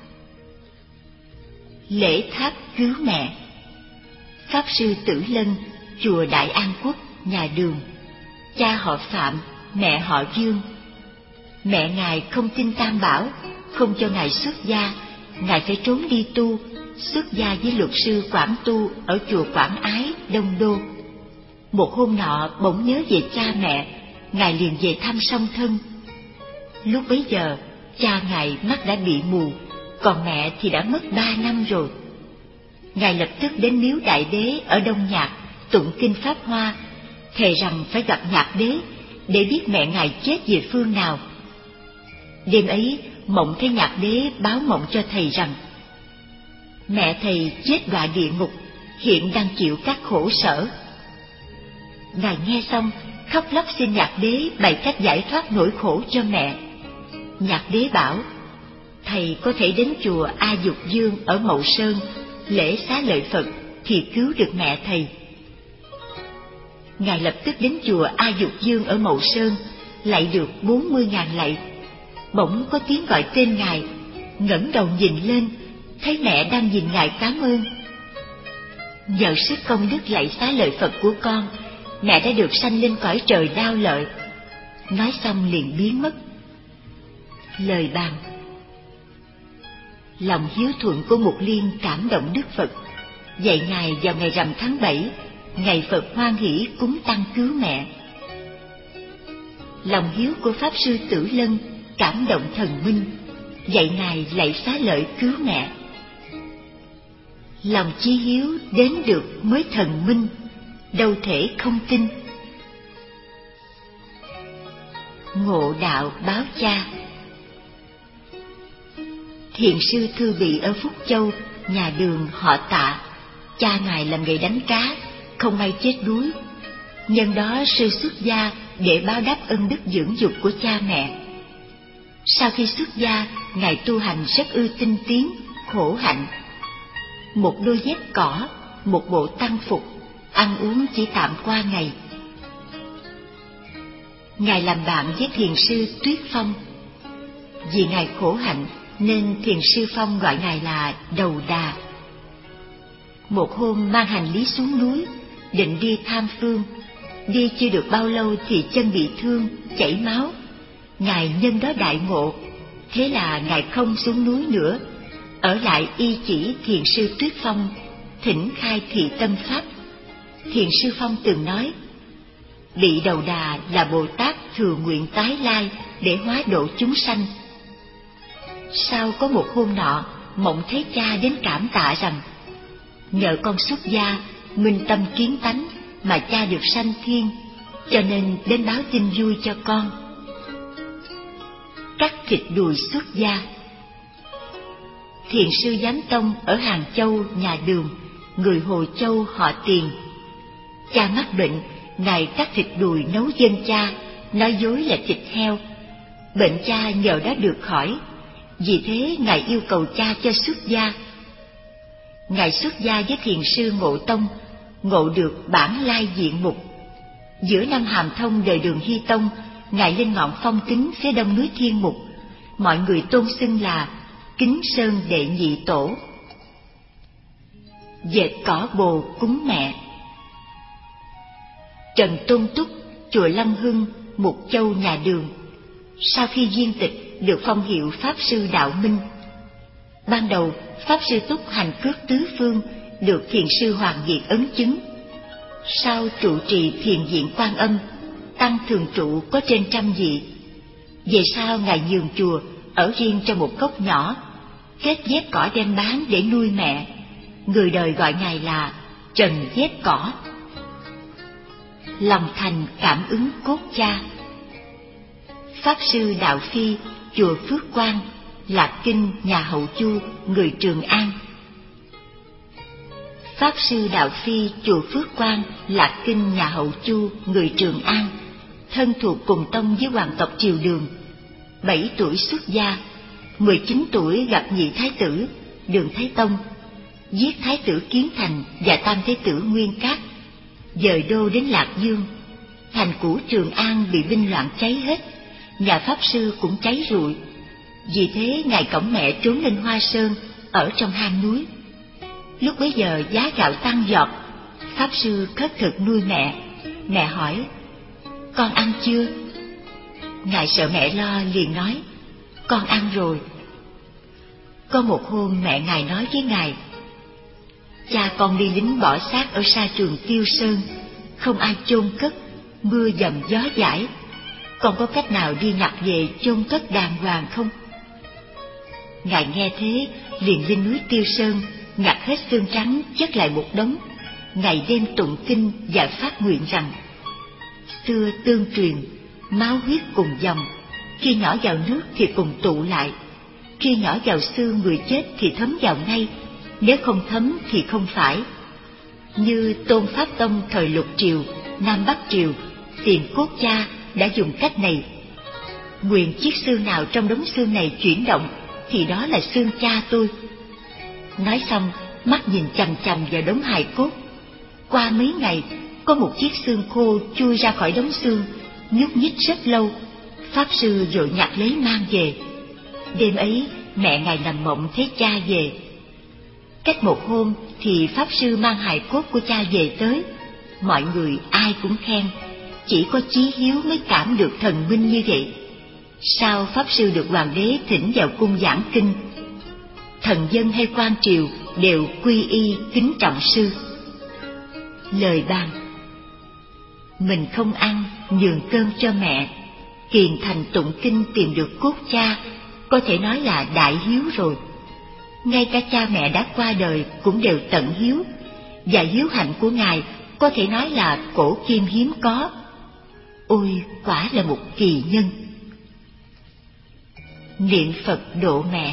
Lễ tháp cứu mẹ. Pháp Sư Tử Lân, chùa Đại An Quốc, nhà Đường, cha họ Phạm, mẹ họ Dương. Mẹ Ngài không tin Tam Bảo, không cho Ngài xuất gia, Ngài phải trốn đi tu, xuất gia với luật sư Quảng Tu ở chùa Quảng Ái, Đông Đô. Một hôm nọ bỗng nhớ về cha mẹ, Ngài liền về thăm song thân. Lúc bấy giờ, cha Ngài mắt đã bị mù, còn mẹ thì đã mất ba năm rồi. Ngài lập tức đến miếu Đại Đế ở Đông Nhạc, tụng kinh Pháp Hoa, thề rằng phải gặp Nhạc Đế để biết mẹ Ngài chết về phương nào. Đêm ấy, mộng thấy Nhạc Đế báo mộng cho thầy rằng mẹ thầy chết đọa địa ngục, hiện đang chịu các khổ sở. Ngài nghe xong, khóc lóc xin Nhạc Đế bày cách giải thoát nỗi khổ cho mẹ. Nhạc Đế bảo, thầy có thể đến chùa A Dục Dương ở Mậu Sơn, lễ xá lợi Phật thì cứu được mẹ thầy. Ngài lập tức đến chùa A Dục Dương ở Mậu Sơn, lạy được bốn mươi ngàn lạy. Bỗng có tiếng gọi tên Ngài, ngẩng đầu nhìn lên, thấy mẹ đang nhìn Ngài cảm ơn. Nhờ sức công đức lạy xá lợi Phật của con, mẹ đã được sanh lên cõi trời đao lợi. Nói xong liền biến mất. Lời bàn. Lòng hiếu thuận của Mục Liên cảm động Đức Phật, dạy Ngài vào ngày rằm tháng bảy, ngày Phật hoan hỷ cúng tăng cứu mẹ. Lòng hiếu của Pháp Sư Tử Lân cảm động Thần Minh, dạy Ngài lạy xá lợi cứu mẹ. Lòng chí hiếu đến được mới Thần Minh, đâu thể không tin. Ngộ đạo báo cha. Thiền sư Thư Bị ở Phúc Châu, nhà Đường, họ Tạ, cha Ngài làm nghề đánh cá, không may chết đuối. Nhân đó sư xuất gia để báo đáp ân đức dưỡng dục của cha mẹ. Sau khi xuất gia, Ngài tu hành rất ư tinh tiến, khổ hạnh. Một đôi dép cỏ, một bộ tăng phục, ăn uống chỉ tạm qua ngày. Ngài làm bạn với thiền sư Tuyết Phong. Vì Ngài khổ hạnh nên thiền sư Phong gọi Ngài là Đầu Đà. Một hôm mang hành lý xuống núi, định đi Tham Phương. Đi chưa được bao lâu thì chân bị thương, chảy máu. Ngài nhân đó đại ngộ, thế là Ngài không xuống núi nữa, ở lại y chỉ thiền sư Tuyết Phong, thỉnh khai thị tâm pháp. Thiền sư Phong từng nói, Bị Đầu Đà là Bồ Tát thừa nguyện tái lai để hóa độ chúng sanh. Sau có một hôm nọ, mộng thấy cha đến cảm tạ rằng, nhờ con xuất gia, minh tâm kiến tánh mà cha được sanh thiên, cho nên đến báo tin vui cho con. Cắt thịt đùi xuất gia. thiền sư Giám Tông ở Hàng Châu nhà Đường, người Hồ Châu họ Tiền. Cha mắc bệnh, ngài cắt thịt đùi nấu dân cha, nói dối là thịt heo. Bệnh cha nhờ đó được khỏi, vì thế ngài yêu cầu cha cho xuất gia. Ngài xuất gia với thiền sư Ngộ Tông, ngộ được bản lai diện mục. Giữa năm Hàm Thông đời Đường Hy Tông, ngài lên ngọn Phong Kính phía đông núi Thiên Mục, mọi người tôn xưng là Kính Sơn Đệ Nhị Tổ. Dệt cỏ bồ cúng mẹ. Trần Tôn Túc, chùa Long Hưng, Mục Châu nhà Đường, sau khi viên tịch được phong hiệu Pháp Sư Đạo Minh. Ban đầu Pháp Sư Túc hành cước tứ phương, được thiền sư Hoàng Việt ấn chứng. Sau trụ trì thiền viện Quan Âm, tăng thường trụ có trên trăm vị. Về sau ngài nhường chùa, ở riêng trong một cốc nhỏ, kết vét cỏ đem bán để nuôi mẹ. Người đời gọi ngài là Trần Vét Cỏ. Lòng thành cảm ứng cốt cha. Pháp Sư Đạo Phi, chùa Phước Quang, Lạc Kinh nhà Hậu Chu, người Trường An. Pháp Sư Đạo Phi, chùa Phước Quang, Lạc Kinh nhà Hậu Chu, người Trường An, thân thuộc cùng tông với hoàng tộc Triều Đường. Bảy tuổi xuất gia, mười chín tuổi gặp nhị thái tử Đường Thái Tông, giết thái tử Kiến Thành và tam thái tử Nguyên Cát, dời đô đến Lạc Dương. Thành cũ Trường An bị binh loạn cháy hết, nhà pháp sư cũng cháy rụi. Vì thế ngài cõng mẹ trốn lên Hoa Sơn, ở trong hang núi. Lúc bấy giờ giá gạo tăng giọt, pháp sư khất thực nuôi mẹ. Mẹ hỏi: con ăn chưa? Ngài sợ mẹ lo, liền nói: con ăn rồi. Có một hôm mẹ ngài nói với ngài: cha con đi lính bỏ xác ở sa trường Tiêu Sơn, không ai chôn cất, mưa dầm gió dãi, con có cách nào đi nhặt về chôn cất đàng hoàng không? Ngài nghe thế liền lên núi Tiêu Sơn, nhặt hết xương trắng chất lại một đống, ngày đêm tụng kinh và phát nguyện rằng: xưa tương truyền, máu huyết cùng dòng, khi nhỏ vào nước thì cùng tụ lại, khi nhỏ vào xương người chết thì thấm vào ngay, nếu không thấm thì không phải. Như Tôn Pháp Tông thời Lục Triều, Nam Bắc Triều tìm cốt cha đã dùng cách này. Nguyện chiếc xương nào trong đống xương này chuyển động thì đó là xương cha tôi. Nói xong, mắt nhìn chằm chằm vào đống hài cốt. Qua mấy ngày, có một chiếc xương khô chui ra khỏi đống xương, nhúc nhích rất lâu. Pháp sư vội nhặt lấy mang về. Đêm ấy, mẹ ngài nằm mộng thấy cha về. Cách một hôm thì pháp sư mang hài cốt của cha về tới. Mọi người ai cũng khen, chỉ có Chí Hiếu mới cảm được thần minh như vậy. Sau pháp sư được hoàng đế thỉnh vào cung giảng kinh, thần dân hay quan triều đều quy y kính trọng sư. Lời bàn: mình không ăn, nhường cơm cho mẹ, kiền thành tụng kinh tìm được cốt cha, có thể nói là đại hiếu rồi. Ngay cả cha mẹ đã qua đời cũng đều tận hiếu, và hiếu hạnh của ngài có thể nói là cổ kim hiếm có. Ôi, quả là một kỳ nhân. Niệm Phật độ mẹ.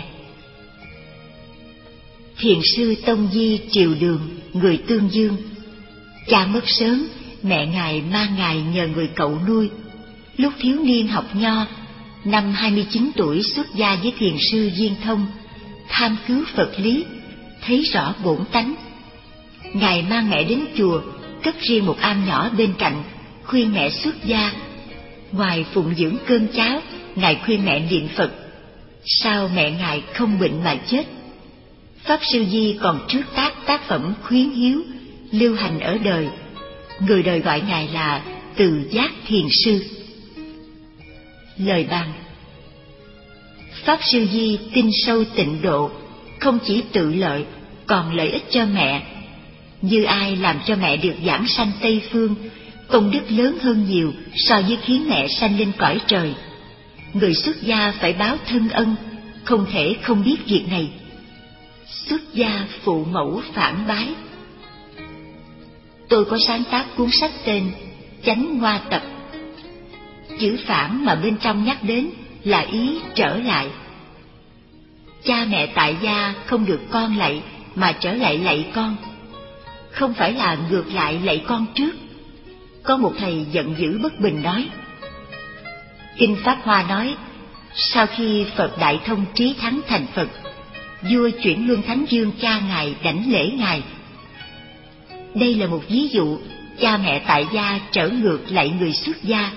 Thiền sư Tông Di Triều Đường, người Tương Dương. Cha mất sớm, mẹ ngài mang ngài nhờ người cậu nuôi. Lúc thiếu niên học nho, năm hai mươi chín tuổi xuất gia với thiền sư Viên Thông, tham cứu Phật lý, thấy rõ bổn tánh. Ngài mang mẹ đến chùa, cất riêng một am nhỏ bên cạnh, khuyên mẹ xuất gia. Ngoài phụng dưỡng cơm cháo, ngài khuyên mẹ niệm Phật. Sao mẹ ngài không bệnh mà chết? Pháp sư Di còn trước tác tác phẩm khuyến hiếu, lưu hành ở đời. Người đời gọi ngài là Từ Giác Thiền Sư. Lời bàn: Pháp sư Di tin sâu tịnh độ, không chỉ tự lợi, còn lợi ích cho mẹ. Như ai làm cho mẹ được giảng sanh Tây Phương, công đức lớn hơn nhiều so với khiến mẹ sanh lên cõi trời. Người xuất gia phải báo thân ân, không thể không biết việc này. Xuất gia phụ mẫu phản bái. Tôi có sáng tác cuốn sách tên Chánh Hoa Tập. Chữ phản mà bên trong nhắc đến là ý trở lại. cha mẹ tại gia không được con lạy mà trở lại lạy con. Không phải là ngược lại lạy con trước. Có một thầy giận dữ bất bình nói. Kinh Pháp Hoa nói, sau khi Phật Đại Thông Trí Thắng thành Phật, vua chuyển luân Thánh Dương cha ngài đảnh lễ ngài. Đây là một ví dụ cha mẹ tại gia trở ngược lại người xuất gia.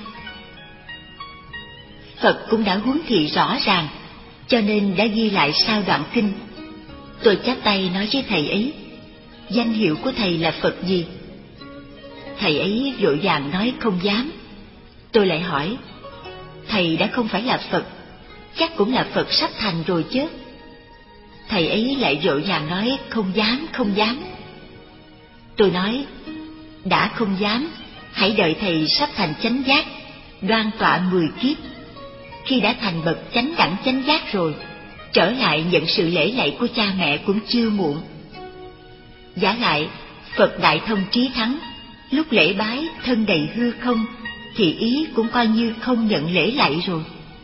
Phật cũng đã huấn thị rõ ràng, cho nên đã ghi lại sau đoạn kinh. Tôi chắp tay nói với thầy ấy, danh hiệu của thầy là Phật gì? Thầy ấy vội vàng nói không dám. Tôi lại hỏi, thầy đã không phải là Phật, chắc cũng là Phật sắp thành rồi chứ? Thầy ấy lại vội vàng nói không dám, không dám. Tôi nói, đã không dám, hãy đợi thầy sắp thành chánh giác, đoan tọa mười kiếp. Khi đã thành bậc chánh đẳng chánh giác rồi, trở lại nhận sự lễ lạy của cha mẹ cũng chưa muộn. Giả lại, Phật Đại Thông Trí Thắng, lúc lễ bái thân đầy hư không, thì ý cũng coi như không nhận lễ lạy rồi.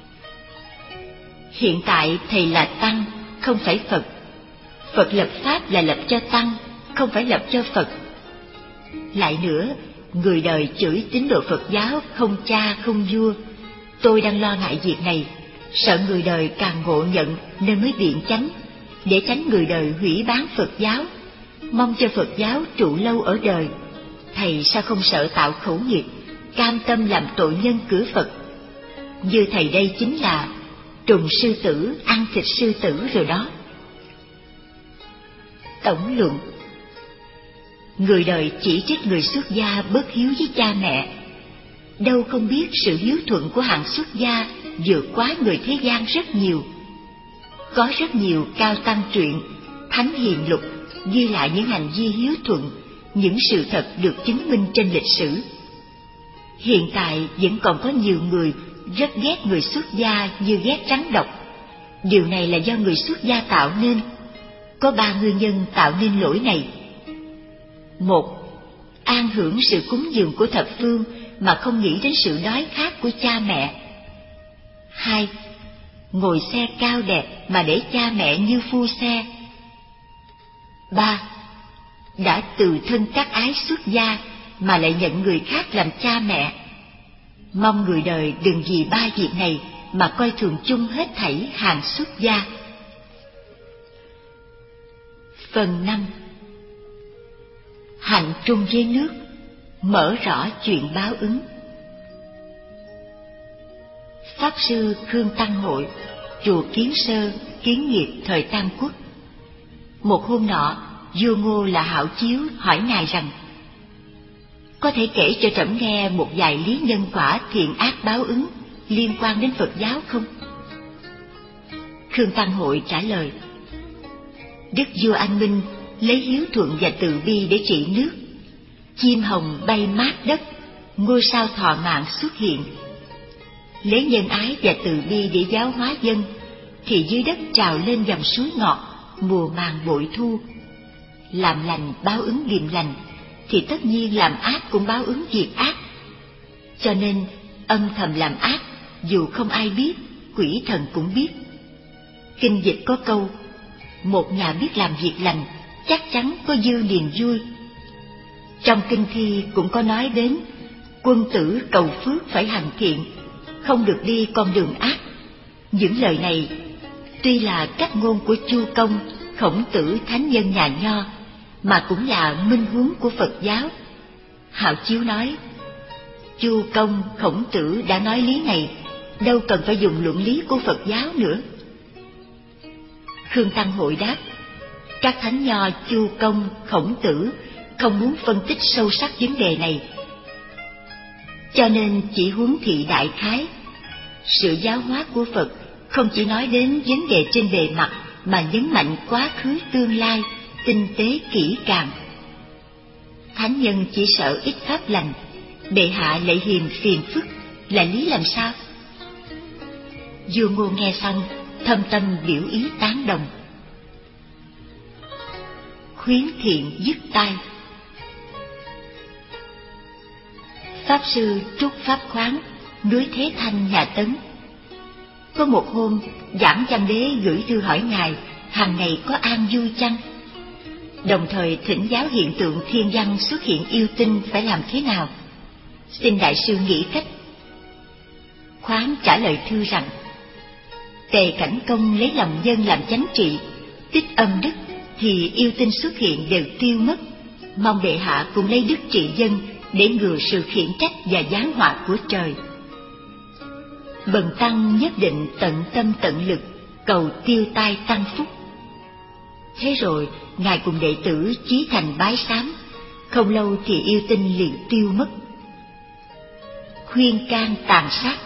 Hiện tại thầy là Tăng, không phải Phật. Phật lập Pháp là lập cho Tăng, không phải lập cho Phật. Lại nữa, người đời chửi tín đồ Phật giáo không cha không vua. Tôi đang lo ngại việc này, sợ người đời càng ngộ nhận nên mới biện chánh, để tránh người đời hủy bán Phật giáo, mong cho Phật giáo trụ lâu ở đời. Thầy sao không sợ tạo khẩu nghiệp, cam tâm làm tội nhân cửa Phật? Như thầy đây chính là trùng sư tử ăn thịt sư tử rồi đó. Tổng luận: người đời chỉ trích người xuất gia bất hiếu với cha mẹ, đâu không biết sự hiếu thuận của hạng xuất gia vượt quá người thế gian rất nhiều. Có rất nhiều cao tăng truyện, thánh hiền lục ghi lại những hành vi hiếu thuận, những sự thật được chứng minh trên lịch sử. Hiện tại vẫn còn có nhiều người rất ghét người xuất gia như ghét rắn độc. Điều này là do người xuất gia tạo nên. Có ba nguyên nhân tạo nên lỗi này. Một, an hưởng sự cúng dường của thập phương mà không nghĩ đến sự đói khát của cha mẹ. Hai, ngồi xe cao đẹp mà để cha mẹ như phu xe. Ba, đã từ thân các ái xuất gia mà lại nhận người khác làm cha mẹ. Mong người đời đừng vì ba việc này mà coi thường chung hết thảy hàng xuất gia. Phần năm. Hạnh trung với nước, mở rõ chuyện báo ứng. Pháp sư Khương Tăng Hội, chùa Kiến Sơ, Kiến Nghiệp, thời Tam Quốc. Một hôm nọ, vua Ngô là Hạo Chiếu hỏi ngài rằng: có thể kể cho trẫm nghe một vài lý nhân quả thiện ác báo ứng liên quan đến Phật giáo không? Khương Tăng Hội trả lời: Đức vua Anh Minh lấy hiếu thuận và từ bi để trị nước. Chim hồng bay mát đất, ngôi sao thọ mạng xuất hiện. Lấy nhân ái và từ bi để giáo hóa dân, thì dưới đất trào lên dòng suối ngọt, mùa màng bội thu. Làm lành báo ứng điềm lành, thì tất nhiên làm ác cũng báo ứng việc ác. Cho nên âm thầm làm ác, dù không ai biết, quỷ thần cũng biết. Kinh dịch có câu: một nhà biết làm việc lành, chắc chắn có dư niềm vui. Trong kinh thi cũng có nói đến quân tử cầu phước phải hành thiện, không được đi con đường ác. Những lời này tuy là cách ngôn của Chu Công, Khổng Tử thánh nhân nhà Nho, mà cũng là minh huống của Phật giáo. Hạo Chiếu nói: Chu Công, Khổng Tử đã nói lý này, đâu cần phải dùng luận lý của Phật giáo nữa. Khương Tăng Hội đáp: các thánh nho Chu Công, Khổng Tử không muốn phân tích sâu sắc vấn đề này, cho nên chỉ huấn thị đại khái. Sự giáo hóa của Phật không chỉ nói đến vấn đề trên bề mặt, mà nhấn mạnh quá khứ tương lai, tinh tế kỹ càng. Thánh nhân chỉ sợ ít pháp lành, bệ hạ lại hiềm phiền phức, là lý làm sao? Vua Ngô nghe xong, thâm tâm biểu ý tán đồng. Khuyến thiện dứt tai. Pháp sư Trúc Pháp Khoáng, núi Thế Thanh, nhà Tấn. Có một hôm, Giảng Văn Đế gửi thư hỏi ngài hàng ngày có an vui chăng, đồng thời thỉnh giáo hiện tượng thiên văn xuất hiện yêu tinh phải làm thế nào. Xin đại sư nghĩ cách. Khoáng trả lời thư rằng: Tề Cảnh Công lấy lòng dân làm chánh trị, tích âm đức thì yêu tinh xuất hiện đều tiêu mất. Mong bệ hạ cũng lấy đức trị dân để ngừa sự khiển trách và giáng họa của trời. Bần tăng nhất định tận tâm tận lực cầu tiêu tai tăng phúc. Thế rồi ngài cùng đệ tử chí thành bái sám, không lâu thì yêu tinh liền tiêu mất. Khuyên can tàn sát.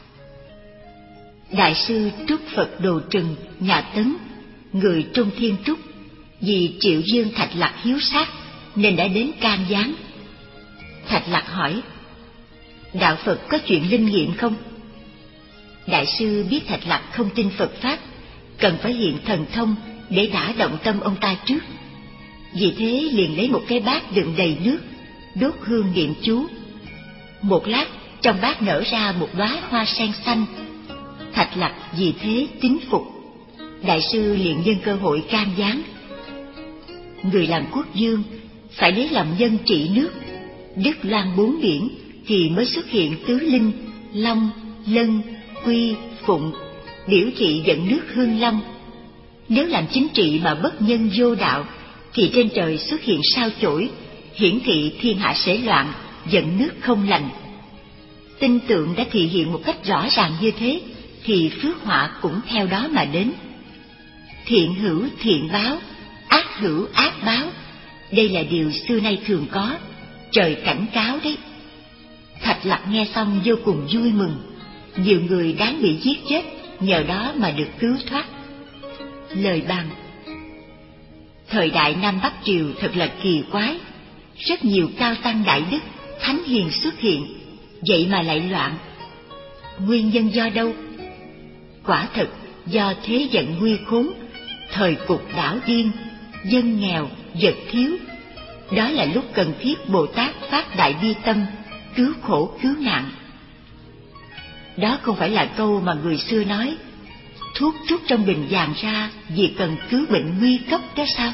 Đại sư Trúc Phật Đồ Trừng, nhà Tấn, người Trung Thiên Trúc, vì Triệu Dương Thạch Lặc hiếu sát nên đã đến can gián. Thạch Lặc hỏi: đạo Phật có chuyện linh nghiệm không? Đại sư biết Thạch Lặc không tin Phật pháp, cần phải hiện thần thông để đả động tâm ông ta trước. Vì thế liền lấy một cái bát đựng đầy nước, đốt hương niệm chú. Một lát, trong bát nở ra một đóa hoa sen xanh. Thạch Lặc vì thế tín phục. Đại sư liền nhân cơ hội can gián: người làm quốc vương phải lấy lòng dân trị nước, đức loan bốn biển thì mới xuất hiện tứ linh, long, lân, quy, phụng, biểu thị dẫn nước hương long. Nếu làm chính trị mà bất nhân vô đạo thì trên trời xuất hiện sao chổi, hiển thị thiên hạ sẽ loạn, dẫn nước không lành. Tinh tượng đã thị hiện một cách rõ ràng như thế thì phước họa cũng theo đó mà đến. Thiện hữu thiện báo, ác hữu ác báo, đây là điều xưa nay thường có, trời cảnh cáo đấy. Thạch Lặc nghe xong vô cùng vui mừng. Nhiều người đáng bị giết chết nhờ đó mà được cứu thoát. Lời bàn: thời đại Nam Bắc Triều thật là kỳ quái, rất nhiều cao tăng đại đức, thánh hiền xuất hiện, vậy mà lại loạn. Nguyên nhân do đâu? Quả thật do thế vận nguy khốn, thời cục đảo điên, dân nghèo, vật thiếu. Đó là lúc cần thiết Bồ Tát phát đại bi tâm, cứu khổ cứu nạn. Đó không phải là câu mà người xưa nói: thuốc trút trong bình vàng ra vì cần cứu bệnh nguy cấp đó sao?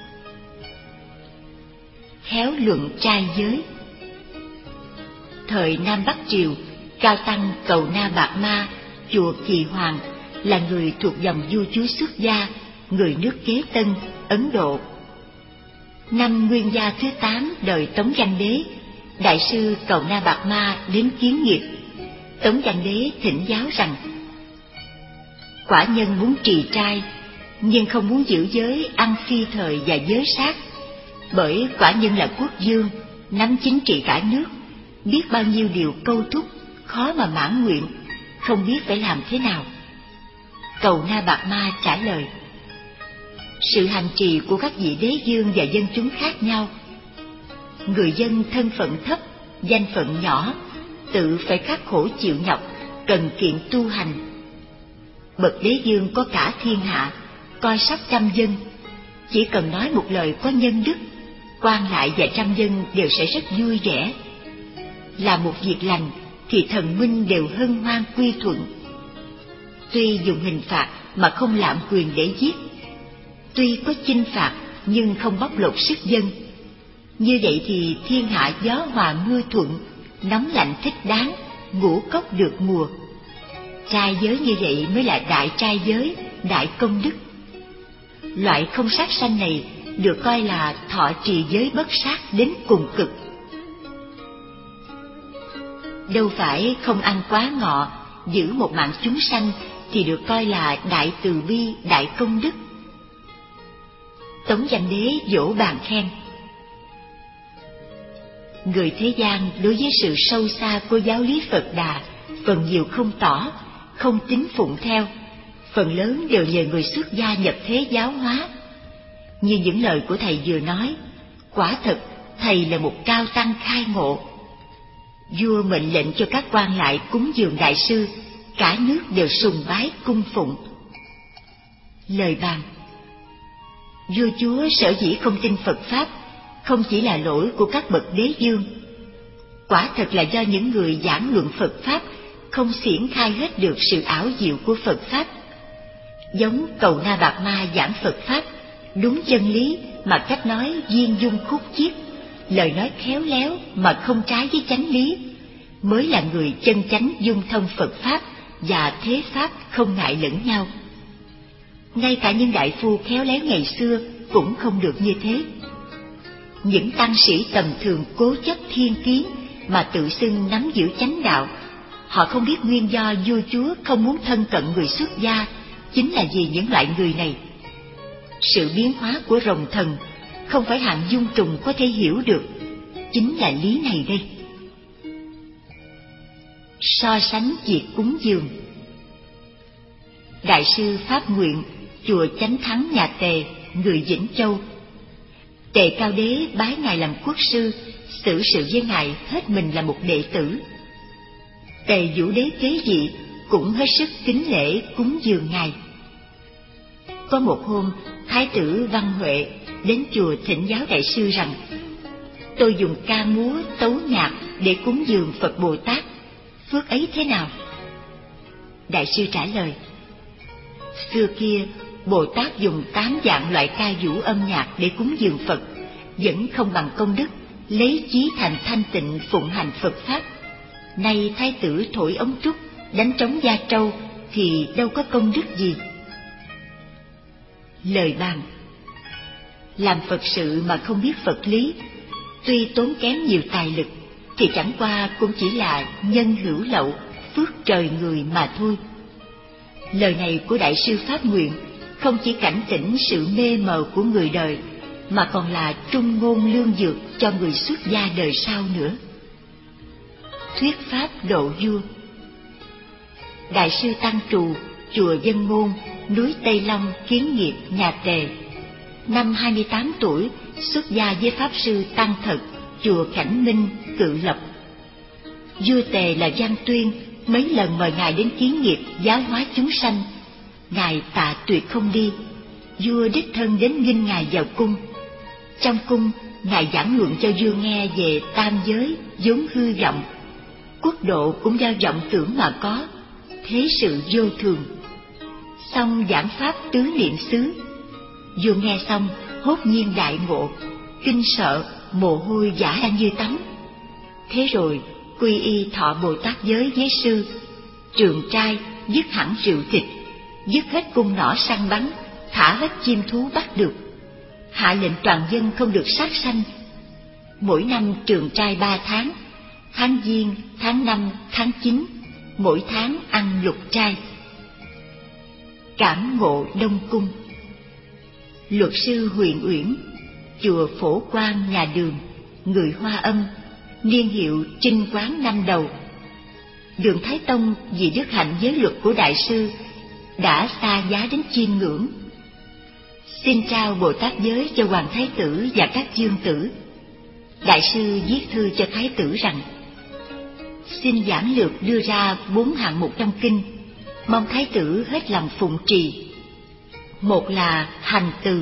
Khéo luận trai giới. Thời Nam Bắc Triều, Cao Tăng Cầu Na Bạc Ma, chùa Kỳ Hoàng, là người thuộc dòng vua chúa xuất gia, người nước Kế Tân, Ấn Độ. Năm Nguyên Gia thứ tám đời Tống Văn Đế, đại sư Cầu Na Bạc Ma đến kiến nghiệp. Tống Văn Đế thỉnh giáo rằng: quả nhân muốn trì trai, nhưng không muốn giữ giới ăn phi thời và giới sát, bởi quả nhân là quốc vương, nắm chính trị cả nước, biết bao nhiêu điều câu thúc, khó mà mãn nguyện, không biết phải làm thế nào. Cầu Na Bạc Ma trả lời: sự hành trì của các vị đế vương và dân chúng khác nhau. Người dân thân phận thấp, danh phận nhỏ, tự phải khắc khổ chịu nhọc, cần kiệm tu hành. Bậc đế vương có cả thiên hạ, coi sóc trăm dân, chỉ cần nói một lời có nhân đức, quan lại và trăm dân đều sẽ rất vui vẻ. Làm một việc lành thì thần minh đều hân hoan quy thuận. Tuy dùng hình phạt mà không lạm quyền để giết, tuy có chinh phạt nhưng không bóc lột sức dân. Như vậy thì thiên hạ gió hòa mưa thuận, nóng lạnh thích đáng, ngũ cốc được mùa. Trai giới như vậy mới là đại trai giới, đại công đức. Loại không sát sanh này được coi là thọ trì giới bất sát đến cùng cực. Đâu phải không ăn quá ngọ, giữ một mạng chúng sanh thì được coi là đại từ bi, đại công đức. Tống Văn Đế vỗ bàn khen: người thế gian đối với sự sâu xa của giáo lý Phật Đà phần nhiều không tỏ, không tín phụng theo, phần lớn đều nhờ người xuất gia nhập thế giáo hóa. Như những lời của thầy vừa nói, quả thật thầy là một cao tăng khai ngộ. Vua mệnh lệnh cho các quan lại cúng dường đại sư, cả nước đều sùng bái cung phụng. Lời bàn: vua chúa sở dĩ không tin Phật pháp không chỉ là lỗi của các bậc đế vương, quả thật là do những người giảng luận Phật pháp không xiển khai hết được sự ảo diệu của Phật Pháp. Giống Cầu Na Bạt Ma giảng Phật Pháp, đúng chân lý mà cách nói viên dung khúc chiết, lời nói khéo léo mà không trái với chánh lý, mới là người chân chánh dung thông Phật Pháp và thế Pháp không ngại lẫn nhau. Ngay cả những đại phu khéo léo ngày xưa cũng không được như thế. Những tăng sĩ tầm thường cố chấp thiên kiến mà tự xưng nắm giữ chánh đạo, họ không biết nguyên do vua chúa không muốn thân cận người xuất gia chính là vì những loại người này. Sự biến hóa của rồng thần không phải hạng dung trùng có thể hiểu được, chính là lý này đây. So sánh việc cúng dường. Đại sư Pháp Nguyện, chùa Chánh Thắng nhà Tề, người Vĩnh Châu. Tề Cao Đế bái ngài làm quốc sư, xử sự với ngài hết mình là một đệ tử. Tề Vũ Đế kế vị cũng hết sức kính lễ cúng dường ngài. Có một hôm, Thái tử Văn Huệ đến chùa thỉnh giáo đại sư rằng: tôi dùng ca múa tấu nhạc để cúng dường Phật Bồ Tát, phước ấy thế nào? Đại sư trả lời: xưa kia Bồ Tát dùng tám dạng loại ca vũ âm nhạc để cúng dường Phật, vẫn không bằng công đức lấy chí thành thanh tịnh phụng hành Phật Pháp. Nay thái tử thổi ống trúc, đánh trống gia trâu thì đâu có công đức gì. Lời bàn: làm Phật sự mà không biết Phật lý, tuy tốn kém nhiều tài lực thì chẳng qua cũng chỉ là nhân hữu lậu, phước trời người mà thôi. Lời này của đại sư Pháp Nguyện không chỉ cảnh tỉnh sự mê mờ của người đời, mà còn là trung ngôn lương dược cho người xuất gia đời sau nữa. Thuyết pháp độ vua. Đại sư Tăng Trù, chùa Dân Ngôn, núi Tây Long, Kiến Nghiệp, nhà Tề, năm hai mươi tám tuổi xuất gia với pháp sư Tăng Thật, chùa Cảnh Minh, Cự Lộc. Vua Tề là Giang Tuyên mấy lần mời ngài đến Kiến Nghiệp giáo hóa chúng sanh, ngài tạ tuyệt không đi. Vua đích thân đến nghinh ngài vào cung. Trong cung, ngài giảng luận cho vua nghe về tam giới vốn hư vọng, quốc độ cũng do vọng tưởng mà có, thế sự vô thường. Xong giảng pháp tứ niệm xứ. Vua nghe xong hốt nhiên đại ngộ, kinh sợ, mồ hôi vã ra như tắm. Thế rồi quy y thọ Bồ Tát giới với sư, trường trai, dứt hẳn rượu thịt, dứt hết cung nỏ săn bắn, thả hết chim thú bắt được, hạ lệnh toàn dân không được sát sanh. Mỗi năm trường trai ba tháng, tháng Giêng, tháng năm, tháng chín, mỗi tháng ăn lục trai. Cảm ngộ Đông Cung. Luật sư Huyền Uyển, chùa Phổ Quang, nhà Đường, người Hoa Âm, niên hiệu Trinh Quán năm đầu. Đường Thái Tông vì đức hạnh giới luật của đại sư đã xa giá đến chiêm ngưỡng, xin trao Bồ Tát giới cho Hoàng Thái tử và các dương tử. Đại sư viết thư cho Thái tử rằng: xin giản lược đưa ra bốn hạng mục trong kinh, mong Thái tử hết lòng phụng trì. Một là hành từ,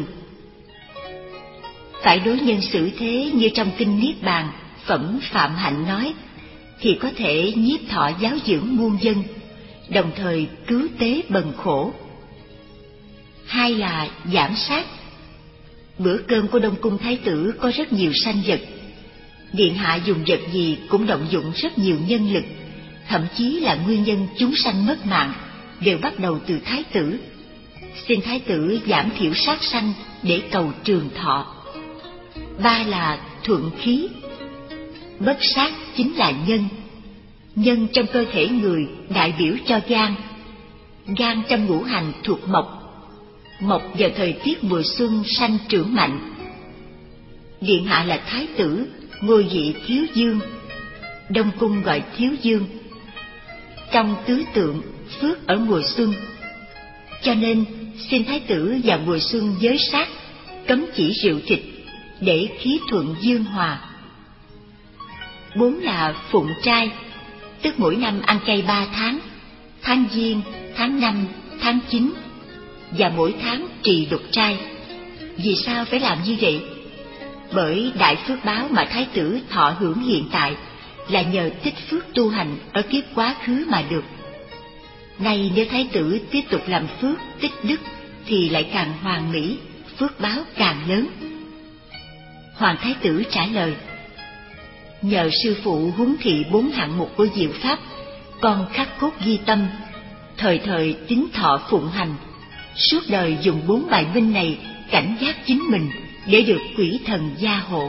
phải đối nhân xử thế như trong kinh Niết Bàn Phẩm Phạm Hạnh nói, thì có thể nhiếp thọ giáo dưỡng muôn dân, đồng thời cứu tế bần khổ. Hai là giảng sát. Bữa cơm của Đông Cung Thái tử có rất nhiều sanh vật, điện hạ dùng vật gì cũng động dụng rất nhiều nhân lực, thậm chí là nguyên nhân chúng sanh mất mạng đều bắt đầu từ Thái tử. Xin Thái tử giảm thiểu sát sanh để cầu trường thọ. Ba là thuận khí. Bất sát chính là nhân. Nhân trong cơ thể người đại biểu cho gan. Gan trong ngũ hành thuộc mộc. Mộc vào thời tiết mùa xuân sanh trưởng mạnh. Điện hạ là Thái tử, ngôi vị thiếu dương. Đông Cung gọi thiếu dương. Trong tứ tượng, phước ở mùa xuân. Cho nên xin Thái tử vào mùa xuân giới sát, cấm chỉ rượu thịt, để khí thuận dương hòa. Bốn là phụng trai, tức mỗi năm ăn chay ba tháng, tháng Giêng, tháng năm, tháng chín, và mỗi tháng trì lục trai. Vì sao phải làm như vậy? Bởi đại phước báo mà Thái tử thọ hưởng hiện tại là nhờ tích phước tu hành ở kiếp quá khứ mà được. Nay nếu thái tử tiếp tục làm phước tích đức thì lại càng hoàn mỹ, phước báo càng lớn. Hoàng thái tử trả lời: nhờ sư phụ huấn thị bốn hạng mục của diệu pháp, con khắc cốt ghi tâm, thời thời tín thọ phụng hành, suốt đời dùng bốn bài minh này cảnh giác chính mình để được quỷ thần gia hộ.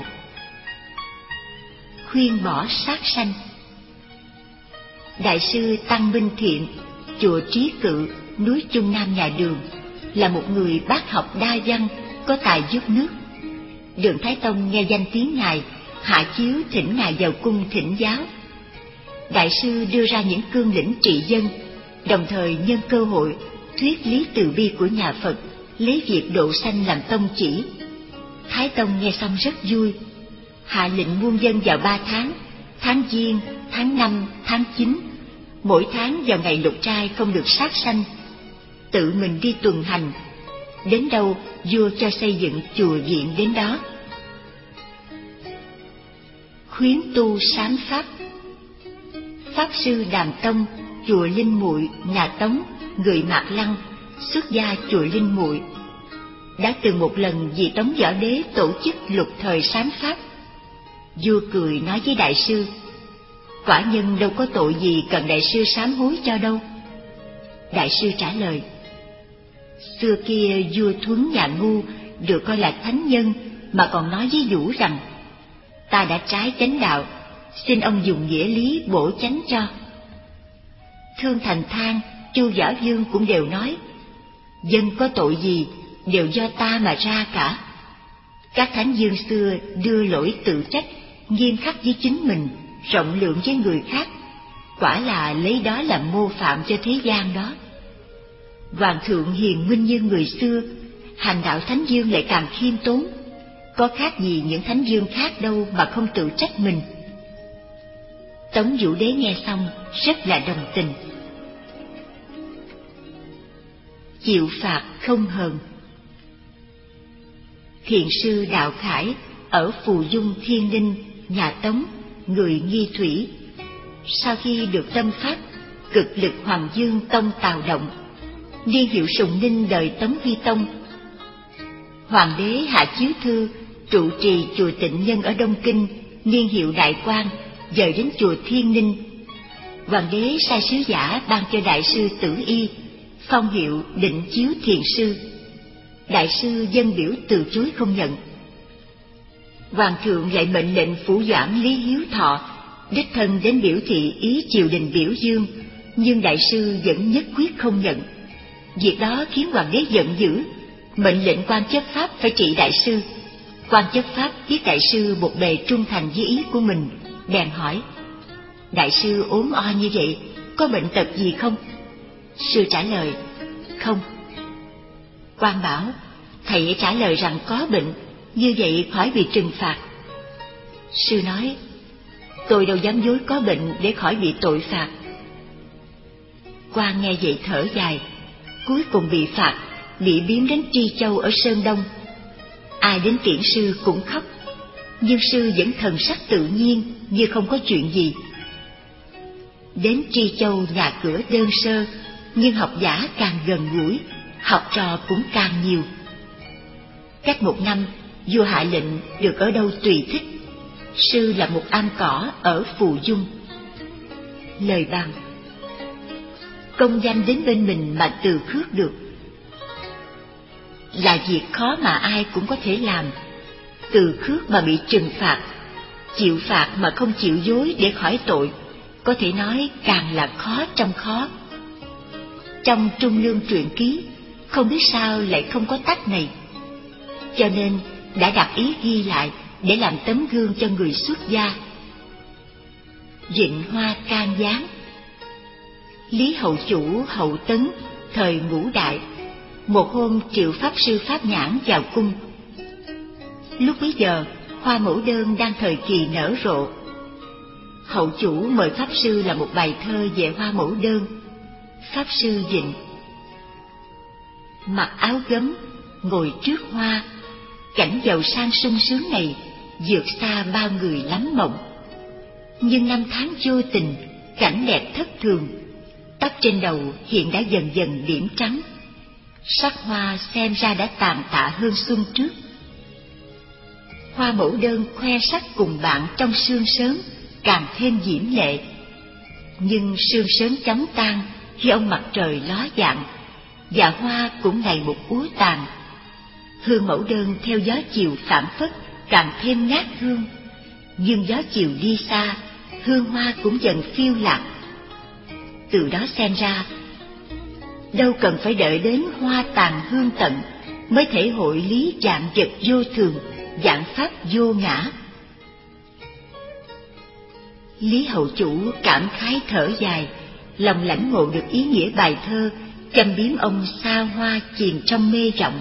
Khuyên bỏ sát sanh. Đại sư Tăng Minh Thiện, chùa Trí Cự, núi Trung Nam Nhà Đường, là một người bác học đa văn, có tài giúp nước. Đường Thái Tông nghe danh tiếng ngài, hạ chiếu thỉnh ngài vào cung thỉnh giáo. Đại sư đưa ra những cương lĩnh trị dân, đồng thời nhân cơ hội thuyết lý từ bi của nhà Phật, lấy việc độ sanh làm tông chỉ. Thái Tông nghe xong rất vui, hạ lệnh muôn dân vào ba tháng, tháng Giêng, tháng năm, tháng chín, mỗi tháng vào ngày lục trai không được sát sanh, tự mình đi tuần hành, đến đâu vua cho xây dựng chùa viện đến đó. Khuyến tu sám pháp. Pháp sư Đàm Tông, chùa Linh Muội, nhà Tống, người Mạc Lăng, xuất gia chùa Linh Muội, đã từng một lần vì Tống Võ Đế tổ chức lục thời sám pháp. Vua cười nói với đại sư: quả nhân đâu có tội gì cần đại sư sám hối cho đâu. Đại sư trả lời: xưa kia vua Thuấn nhà Ngu được coi là thánh nhân mà còn nói với Vũ rằng: ta đã trái chánh đạo, xin ông dùng nghĩa lý bổ chánh cho. Thương Thành Thang, Chu Võ Vương cũng đều nói: dân có tội gì đều do ta mà ra cả. Các thánh vương xưa đưa lỗi tự trách, nghiêm khắc với chính mình, rộng lượng với người khác, quả là lấy đó làm mô phạm cho thế gian đó. Hoàng thượng hiền minh như người xưa, hành đạo thánh vương lại càng khiêm tốn, có khác gì những thánh vương khác đâu mà không tự trách mình. Tống Vũ Đế nghe xong rất là đồng tình. Chịu phạt không hờn. Thiền sư Đạo Khải ở Phù Dung Thiên Ninh, nhà Tống, người Nghi Thủy, sau khi được tâm pháp cực lực Hoàng Dương Tông Tào Động, niên hiệu Sùng Ninh đời Tống Huy Tông. Hoàng đế hạ chiếu thư trụ trì chùa Tịnh Nhân ở Đông Kinh, niên hiệu Đại Quang, dời đến chùa Thiên Ninh. Hoàng đế sai sứ giả ban cho đại sư Tử Y phong hiệu Định Chiếu Thiền sư. Đại sư dân biểu từ chối không nhận. Hoàng thượng lại mệnh lệnh phủ doãn Lý Hiếu Thọ đích thân đến biểu thị ý triều đình biểu dương, nhưng đại sư vẫn nhất quyết không nhận. Việc đó khiến hoàng đế giận dữ, mệnh lệnh quan chấp pháp phải trị đại sư. Quan chấp pháp biết đại sư một bề trung thành với ý của mình, bèn hỏi: đại sư ốm o như vậy, có bệnh tật gì không? Sư trả lời: không. Quan bảo: thầy trả lời rằng có bệnh, như vậy khỏi bị trừng phạt. Sư nói: tôi đâu dám dối có bệnh để khỏi bị tội phạt. Quan nghe vậy thở dài, cuối cùng bị phạt, bị biếm đến Tri Châu ở Sơn Đông. Ai đến tiễn sư cũng khóc, nhưng sư vẫn thần sắc tự nhiên như không có chuyện gì. Đến Tri Châu nhà cửa đơn sơ, nhưng học giả càng gần gũi, học trò cũng càng nhiều. Cách một năm, vua hạ lệnh được ở đâu tùy thích. Sư là một am cỏ ở Phù Dung. Lời bàn: công danh đến bên mình mà từ khước được là việc khó mà ai cũng có thể làm. Từ khước mà bị trừng phạt, chịu phạt mà không chịu dối để khỏi tội, có thể nói càng là khó trong khó. Trong Trung Lương truyện ký, không biết sao lại không có tách này, cho nên đã đặt ý ghi lại để làm tấm gương cho người xuất gia. Vịnh Hoa Can Gián. Lý Hậu Chủ Hậu Tấn thời Ngũ Đại, một hôm triệu pháp sư Pháp Nhãn vào cung. Lúc bấy giờ hoa mẫu đơn đang thời kỳ nở rộ. Hậu chủ mời pháp sư làm một bài thơ về hoa mẫu đơn. Pháp sư vịnh: mặc áo gấm ngồi trước hoa, cảnh giàu sang sung sướng này vượt xa bao người lắm mộng. Nhưng năm tháng vô tình, cảnh đẹp thất thường, tóc trên đầu hiện đã dần dần điểm trắng. Sắc hoa xem ra đã tàn tạ hơn xuân trước. Hoa mẫu đơn khoe sắc cùng bạn trong sương sớm càng thêm diễm lệ. Nhưng sương sớm chóng tan khi ông mặt trời ló dạng, và hoa cũng ngày một úa tàn. Hương mẫu đơn theo gió chiều phảng phất càng thêm ngát hương, nhưng gió chiều đi xa, hương hoa cũng dần phiêu lạc. Từ đó xem ra, đâu cần phải đợi đến hoa tàn hương tận mới thể hội lý dạng vật vô thường, dạng pháp vô ngã. Lý Hậu Chủ cảm khái thở dài, lòng lãnh ngộ được ý nghĩa bài thơ châm biếm ông xa hoa chìm trong mê rộng.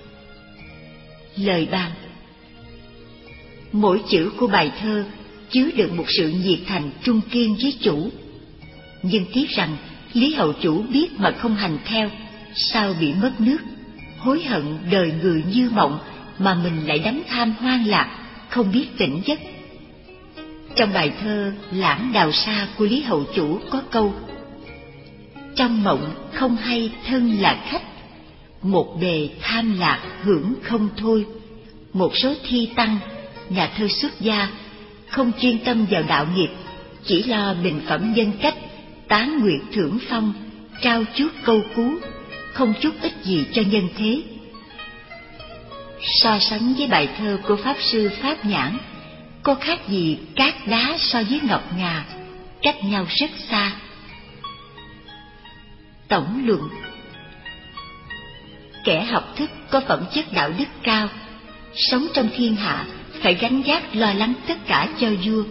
Lời bàn: mỗi chữ của bài thơ chứa đựng một sự nhiệt thành trung kiên với chủ. Nhưng tiếc rằng Lý Hậu Chủ biết mà không hành theo, sao bị mất nước, hối hận đời người như mộng mà mình lại đắm tham hoang lạc, không biết tỉnh giấc. Trong bài thơ Lãng Đào Sa của Lý Hậu Chủ có câu: trong mộng không hay thân là khách, một bề tham lạc hưởng không thôi. Một số thi tăng, nhà thơ xuất gia, không chuyên tâm vào đạo nghiệp, chỉ lo bình phẩm nhân cách, tán nguyệt thưởng phong, trao chuốt câu cú, không chút ích gì cho nhân thế. So sánh với bài thơ của Pháp Sư Pháp Nhãn, có khác gì cát đá so với ngọc ngà, cách nhau rất xa. Tổng luận: kẻ học thức có phẩm chất đạo đức cao, sống trong thiên hạ phải gánh vác lo lắng tất cả cho vua.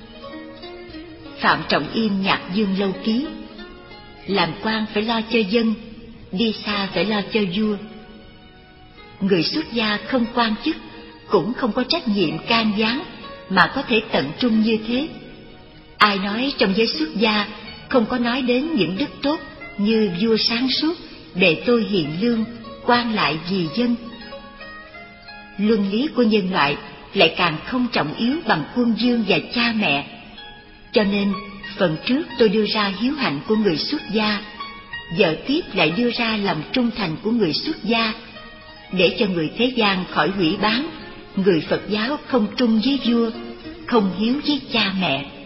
Phạm Trọng Im nhạc Dương Lâu Ký: làm quan phải lo cho dân, đi xa phải lo cho vua. Người xuất gia không quan chức, cũng không có trách nhiệm can gián, mà có thể tận trung như thế. Ai nói trong giới xuất gia không có nói đến những đức tốt như vua sáng suốt, đệ tôi hiền lương, quan lại vì dân? Luân lý của nhân loại lại càng không trọng yếu bằng quân vương và cha mẹ. Cho nên phần trước tôi đưa ra hiếu hạnh của người xuất gia, vợ tiếp lại đưa ra lòng trung thành của người xuất gia, để cho người thế gian khỏi hủy báng người Phật giáo không trung với vua, không hiếu với cha mẹ.